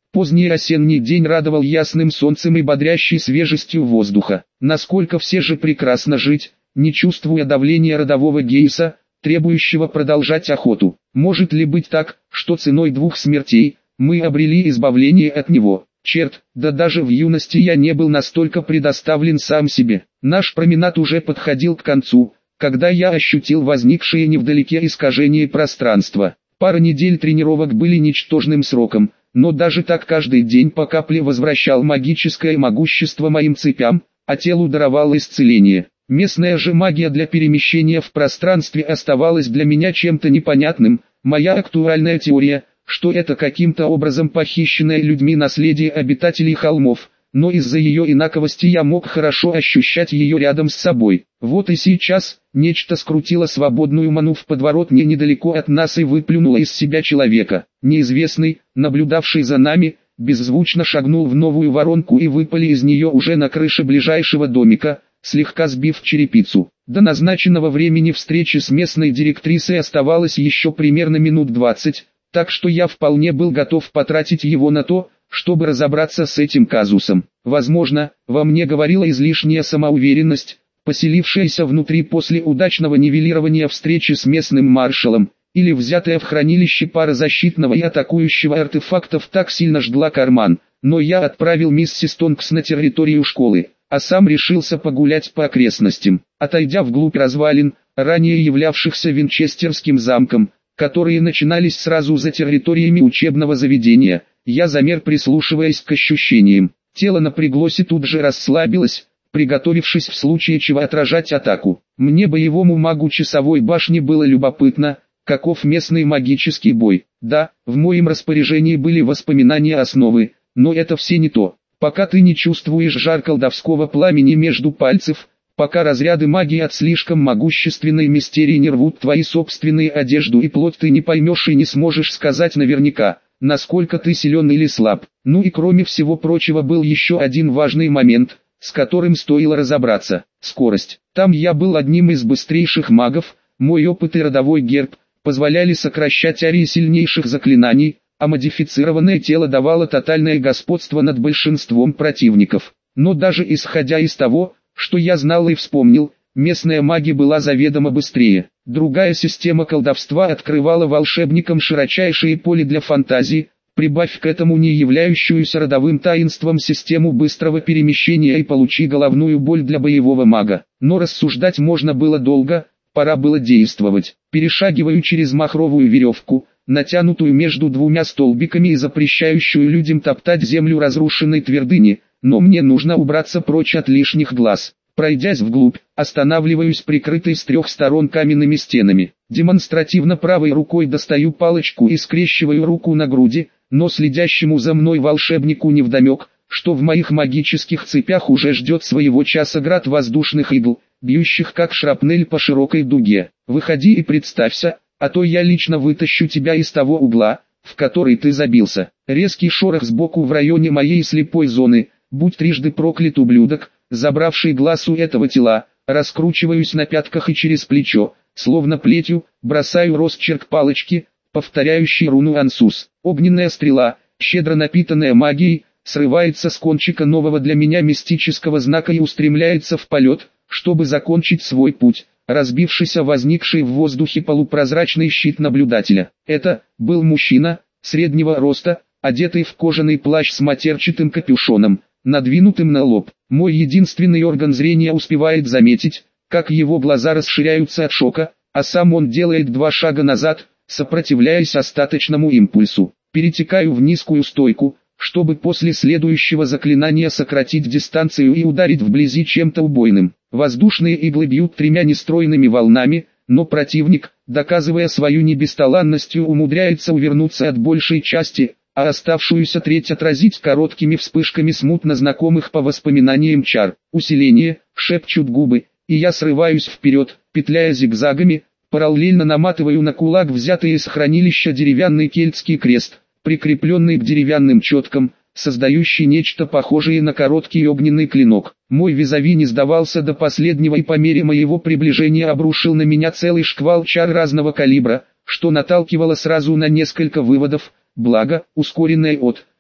Speaker 1: Поздний осенний день радовал ясным солнцем и бодрящей свежестью воздуха. Насколько все же прекрасно жить, не чувствуя давления родового гейса, требующего продолжать охоту. Может ли быть так, что ценой двух смертей мы обрели избавление от него? Черт, да даже в юности я не был настолько предоставлен сам себе. Наш променад уже подходил к концу, когда я ощутил возникшее невдалеке искажение пространства. Пара недель тренировок были ничтожным сроком, но даже так каждый день по капле возвращал магическое могущество моим цепям, а телу даровал исцеление. Местная же магия для перемещения в пространстве оставалась для меня чем-то непонятным. Моя актуальная теория, что это каким-то образом похищенное людьми наследие обитателей холмов, но из-за ее инаковости я мог хорошо ощущать ее рядом с собой. Вот и сейчас, нечто скрутило свободную ману в подворотне недалеко от нас и выплюнуло из себя человека. Неизвестный, наблюдавший за нами, беззвучно шагнул в новую воронку и выпали из нее уже на крыше ближайшего домика, слегка сбив черепицу. До назначенного времени встречи с местной директрисой оставалось еще примерно минут двадцать, так что я вполне был готов потратить его на то, чтобы разобраться с этим казусом. Возможно, во мне говорила излишняя самоуверенность, поселившаяся внутри после удачного нивелирования встречи с местным маршалом, или взятая в хранилище пара защитного и атакующего артефактов так сильно жгла карман, но я отправил миссис Тонкс на территорию школы, а сам решился погулять по окрестностям. Отойдя вглубь развалин, ранее являвшихся Винчестерским замком, которые начинались сразу за территориями учебного заведения, я замер, прислушиваясь к ощущениям. Тело напряглось и тут же расслабилось, приготовившись в случае чего отражать атаку. Мне, боевому магу часовой башни, было любопытно, каков местный магический бой. Да, в моем распоряжении были воспоминания основы, но это все не то. Пока ты не чувствуешь жар колдовского пламени между пальцев, пока разряды магии от слишком могущественной мистерии не рвут твои собственные одежду и плоть, ты не поймешь и не сможешь сказать наверняка, насколько ты силен или слаб. Ну и кроме всего прочего был еще один важный момент, с которым стоило разобраться – скорость. Там я был одним из быстрейших магов, мой опыт и родовой герб позволяли сокращать арии сильнейших заклинаний, а модифицированное тело давало тотальное господство над большинством противников. Но даже исходя из того, что я знал и вспомнил, местная магия была заведомо быстрее. Другая система колдовства открывала волшебникам широчайшее поле для фантазии, прибавь к этому не являющуюся родовым таинством систему быстрого перемещения и получи головную боль для боевого мага. Но рассуждать можно было долго, пора было действовать. Перешагиваю через махровую веревку, натянутую между двумя столбиками и запрещающую людям топтать землю разрушенной твердыни, но мне нужно убраться прочь от лишних глаз. Пройдясь вглубь, останавливаюсь прикрытой с трех сторон каменными стенами. Демонстративно правой рукой достаю палочку и скрещиваю руку на груди, но следящему за мной волшебнику невдомек, что в моих магических цепях уже ждет своего часа град воздушных игл, бьющих как шрапнель по широкой дуге. Выходи и представься, а то я лично вытащу тебя из того угла, в который ты забился. Резкий шорох сбоку в районе моей слепой зоны, будь трижды проклят ублюдок, забравший глаз у этого тела. Раскручиваюсь на пятках и через плечо, словно плетью, бросаю росчерк палочки, повторяющий руну Ансус. Огненная стрела, щедро напитанная магией, срывается с кончика нового для меня мистического знака и устремляется в полет, чтобы закончить свой путь, разбившись о возникший в воздухе полупрозрачный щит наблюдателя. Это был мужчина, среднего роста, одетый в кожаный плащ с матерчатым капюшоном, надвинутым на лоб. Мой единственный орган зрения успевает заметить, как его глаза расширяются от шока, а сам он делает два шага назад, сопротивляясь остаточному импульсу. Перетекаю в низкую стойку, чтобы после следующего заклинания сократить дистанцию и ударить вблизи чем-то убойным. Воздушные иглы бьют тремя нестройными волнами, но противник, доказывая свою небесталанностью, умудряется увернуться от большей части, а оставшуюся треть отразить короткими вспышками смутно знакомых по воспоминаниям чар. Усиление, шепчут губы, и я срываюсь вперед, петляя зигзагами, параллельно наматываю на кулак взятый из хранилища деревянный кельтский крест, прикрепленный к деревянным четкам, создающий нечто похожее на короткий огненный клинок. Мой визави не сдавался до последнего и по мере моего приближения обрушил на меня целый шквал чар разного калибра, что наталкивало сразу на несколько выводов. Благо, ускоренная от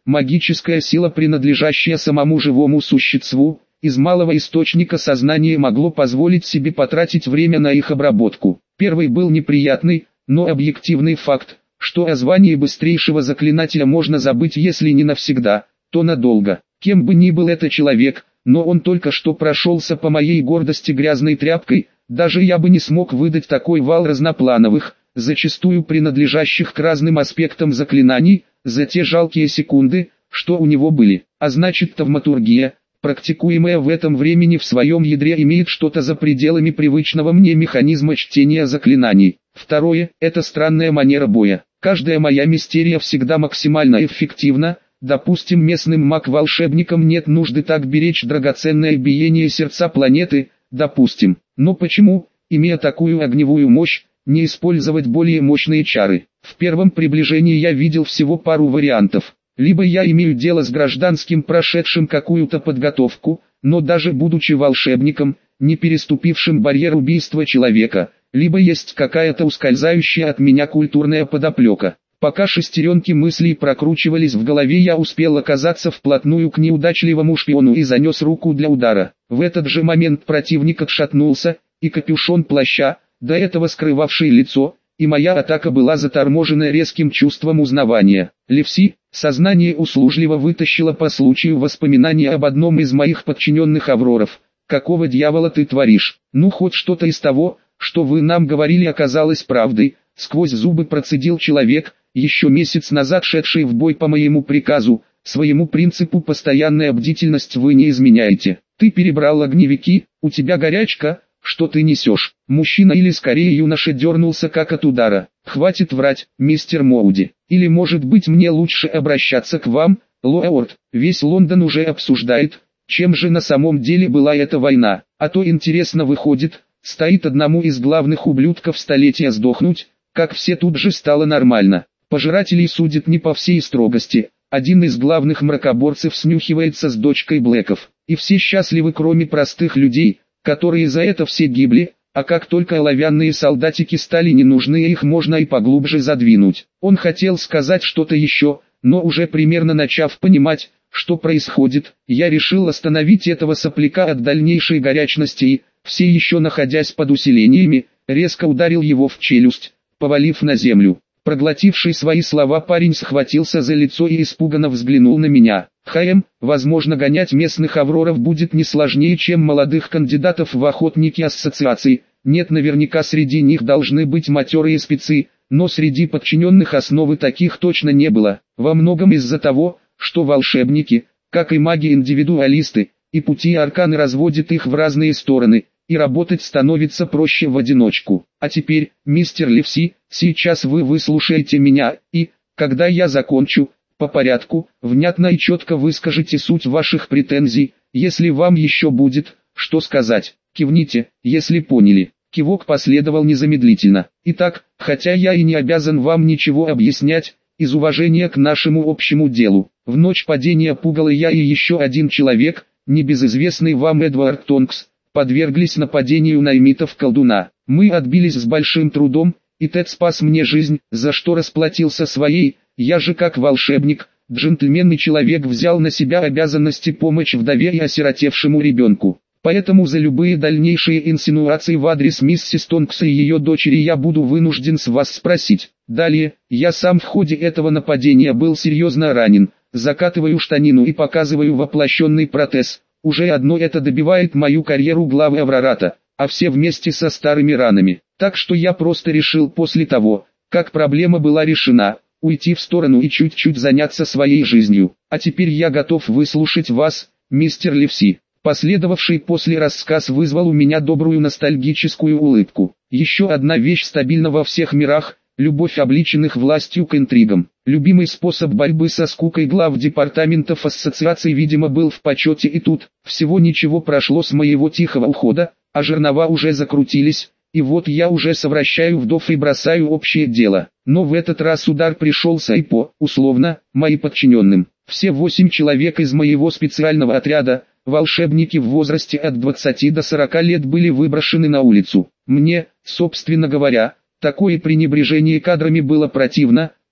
Speaker 1: магическая сила, принадлежащая самому живому существу, из малого источника сознания могло позволить себе потратить время на их обработку. Первый был неприятный, но объективный факт, что о звании быстрейшего заклинателя можно забыть, если не навсегда, то надолго. Кем бы ни был этот человек, но он только что прошелся по моей гордости грязной тряпкой, даже я бы не смог выдать такой вал разноплановых, зачастую принадлежащих к разным аспектам заклинаний, за те жалкие секунды, что у него были. А значит, тавматургия, практикуемая в этом времени, в своем ядре имеет что-то за пределами привычного мне механизма чтения заклинаний. Второе – это странная манера боя. Каждая моя мистерия всегда максимально эффективна. Допустим, местным маг-волшебникам нет нужды так беречь драгоценное биение сердца планеты, допустим. Но почему, имея такую огневую мощь, не использовать более мощные чары? В первом приближении я видел всего пару вариантов. Либо я имею дело с гражданским, прошедшим какую-то подготовку, но даже будучи волшебником, не переступившим барьер убийства человека, либо есть какая-то ускользающая от меня культурная подоплека. Пока шестеренки мыслей прокручивались в голове, я успел оказаться вплотную к неудачливому шпиону и занес руку для удара. В этот же момент противник отшатнулся, и капюшон плаща, до этого скрывавший лицо, и моя атака была заторможена резким чувством узнавания. Левси, сознание услужливо вытащило по случаю воспоминания об одном из моих подчиненных Авроров. «Какого дьявола ты творишь? Ну хоть что-то из того, что вы нам говорили, оказалось правдой», — сквозь зубы процедил человек, еще месяц назад шедший в бой по моему приказу. «Своему принципу постоянная бдительность вы не изменяете. Ты перебрал огневики, у тебя горячка, что ты несешь?» Мужчина, или скорее юноша, дернулся как от удара. «Хватит врать, мистер Моуди. Или может быть мне лучше обращаться к вам, лорд? Весь Лондон уже обсуждает, чем же на самом деле была эта война. А то интересно выходит, стоит одному из главных ублюдков столетия сдохнуть, как все тут же стало нормально. Пожирателей судят не по всей строгости. Один из главных мракоборцев снюхивается с дочкой Блэков, и все счастливы, кроме простых людей, которые за это все гибли, а как только оловянные солдатики стали не нужны, их можно и поглубже задвинуть». Он хотел сказать что-то еще, но уже примерно начав понимать, что происходит, я решил остановить этого сопляка от дальнейшей горячности и, все еще находясь под усилениями, резко ударил его в челюсть, повалив на землю. Проглотивший свои слова, парень схватился за лицо и испуганно взглянул на меня. «Хэм, возможно, гонять местных Авроров будет не сложнее, чем молодых кандидатов в охотники ассоциаций. Нет, наверняка среди них должны быть матерые спецы, но среди подчиненных основы таких точно не было. Во многом из-за того, что волшебники, как и маги-индивидуалисты, и пути арканы разводят их в разные стороны, и работать становится проще в одиночку. А теперь, мистер Ливси, сейчас вы выслушаете меня, и, когда я закончу, по порядку, внятно и четко выскажите суть ваших претензий. Если вам еще будет, что сказать, кивните, если поняли». Кивок последовал незамедлительно. «Итак, хотя я и не обязан вам ничего объяснять, из уважения к нашему общему делу, в ночь падения пугала я и еще один человек, небезызвестный вам Эдвард Тонкс, подверглись нападению наймитов-колдуна. Мы отбились с большим трудом, и Тед спас мне жизнь, за что расплатился своей. Я же, как волшебник, джентльмен и человек, взял на себя обязанности помочь вдове и осиротевшему ребенку. Поэтому за любые дальнейшие инсинуации в адрес миссис Тонкса и ее дочери я буду вынужден с вас спросить. Далее, я сам в ходе этого нападения был серьезно ранен, закатываю штанину и показываю воплощенный протез. Уже одно это добивает мою карьеру главы Аврората, а все вместе со старыми ранами. Так что я просто решил после того, как проблема была решена, уйти в сторону и чуть-чуть заняться своей жизнью. А теперь я готов выслушать вас, мистер Ливси». Последовавший после рассказ вызвал у меня добрую ностальгическую улыбку. Еще одна вещь стабильна во всех мирах – любовь обличенных властью к интригам. Любимый способ борьбы со скукой глав департаментов ассоциаций, видимо, был в почете и тут. Всего ничего прошло с моего тихого ухода, а жернова уже закрутились, и вот я уже совращаю вдов и бросаю общее дело. Но в этот раз удар пришелся и по, условно, моим подчиненным. Все восемь человек из моего специального отряда, волшебники в возрасте от двадцати до сорока лет, были выброшены на улицу. Мне, собственно говоря, такое пренебрежение кадрами было противно,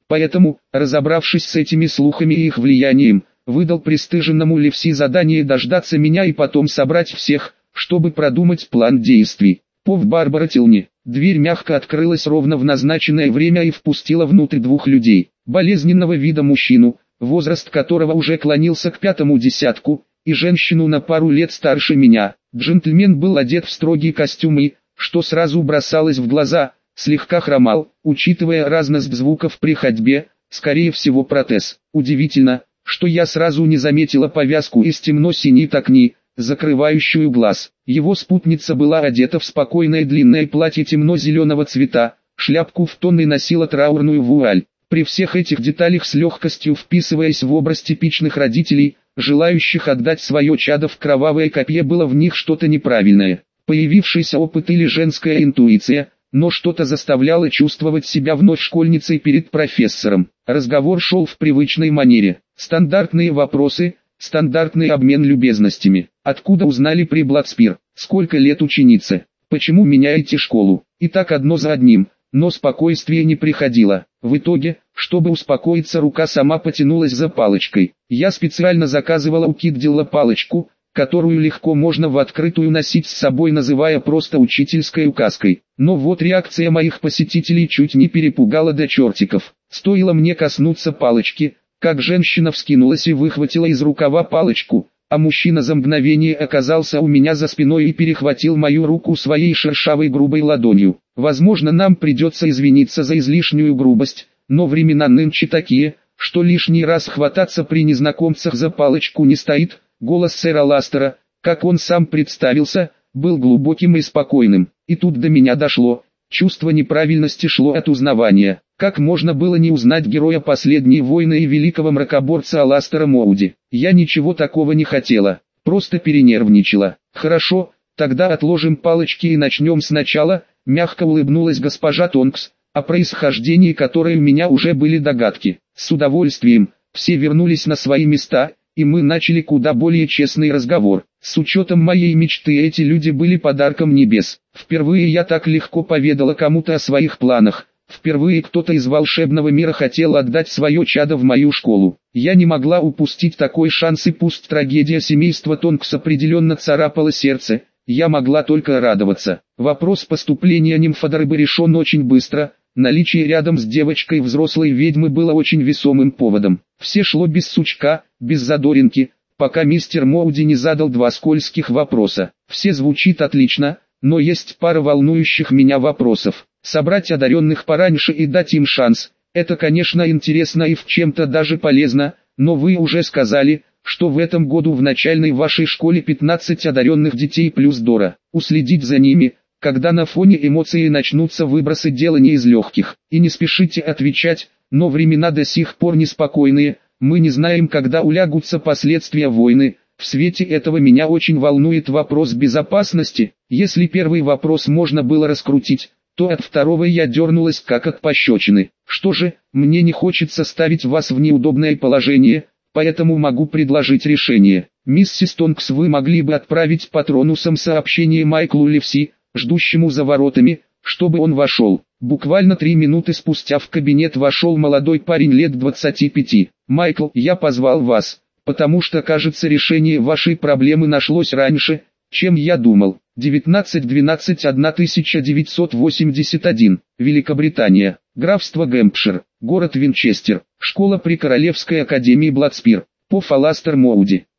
Speaker 1: Поэтому, разобравшись с этими слухами и их влиянием, выдал пристыженному Ливси задание дождаться меня и потом собрать всех, чтобы продумать план действий. Пов Барбара Тилни. Дверь мягко открылась ровно в назначенное время и впустила внутрь двух людей. Болезненного вида мужчину, возраст которого уже клонился к пятому десятку, и женщину на пару лет старше меня. Джентльмен был одет в строгий костюм и, что сразу бросалось в глаза, слегка хромал, учитывая разность звуков при ходьбе, скорее всего протез. Удивительно, что я сразу не заметила повязку из темно-синей такни, закрывающую глаз. Его спутница была одета в спокойное длинное платье темно-зеленого цвета, шляпку в тон и носила траурную вуаль. При всех этих деталях с легкостью вписываясь в образ типичных родителей, желающих отдать свое чадо в кровавое копье, было в них что-то неправильное. Появившийся опыт или женская интуиция, но что-то заставляло чувствовать себя вновь школьницей перед профессором. Разговор шел в привычной манере. Стандартные вопросы, стандартный обмен любезностями. Откуда узнали при Бладспир? Сколько лет ученице? Почему меняете школу? И так одно за одним, но спокойствие не приходило. В итоге, чтобы успокоиться, рука сама потянулась за палочкой. Я специально заказывала у Киддилла палочку, которую легко можно в открытую носить с собой, называя просто учительской указкой. Но вот реакция моих посетителей чуть не перепугала до чертиков. Стоило мне коснуться палочки, как женщина вскинулась и выхватила из рукава палочку, а мужчина за мгновение оказался у меня за спиной и перехватил мою руку своей шершавой грубой ладонью. Возможно, нам придется извиниться за излишнюю грубость, но времена нынче такие, что лишний раз хвататься при незнакомцах за палочку не стоит. Голос сэра Ластера, как он сам представился, был глубоким и спокойным. И тут до меня дошло. Чувство неправильности шло от узнавания. Как можно было не узнать героя «Последней войны» и великого мракоборца Аластера Моуди? Я ничего такого не хотела, просто перенервничала. Хорошо, тогда отложим палочки и начнем сначала, мягко улыбнулась госпожа Тонкс, о происхождении которой у меня уже были догадки. С удовольствием, все вернулись на свои места, и мы начали куда более честный разговор. С учетом моей мечты, эти люди были подарком небес. Впервые я так легко поведала кому-то о своих планах. Впервые кто-то из волшебного мира хотел отдать свое чадо в мою школу. Я не могла упустить такой шанс, и пусть трагедия семейства Тонкс определенно царапала сердце, я могла только радоваться. Вопрос поступления нимфодоры был решен очень быстро. Наличие рядом с девочкой взрослой ведьмы было очень весомым поводом. Все шло без сучка, без задоринки, пока мистер Моуди не задал два скользких вопроса. Все звучит отлично, но есть пара волнующих меня вопросов. Собрать одаренных пораньше и дать им шанс – это, конечно, интересно и в чем-то даже полезно, но вы уже сказали, что в этом году в начальной вашей школе пятнадцать одаренных детей плюс Дора. Уследить за ними, когда на фоне эмоций начнутся выбросы, дело не из легких. И не спешите отвечать, но времена до сих пор неспокойные, мы не знаем, когда улягутся последствия войны. В свете этого меня очень волнует вопрос безопасности. Если первый вопрос можно было раскрутить, то от второго я дернулась как от пощечины. Что же, мне не хочется ставить вас в неудобное положение, поэтому могу предложить решение. Миссис Тонкс, вы могли бы отправить патронусом сообщение Майклу Ливси, ждущему за воротами, чтобы он вошел. Буквально три минуты спустя в кабинет вошел молодой парень лет двадцати пяти. «Майкл, я позвал вас, потому что, кажется, решение вашей проблемы нашлось раньше, чем я думал». девятнадцать двенадцать тысяча девятьсот восемьдесят один, Великобритания, графство Гэмпшир, город Винчестер, школа при Королевской академии Бладспир, Пов Аластер Моуди.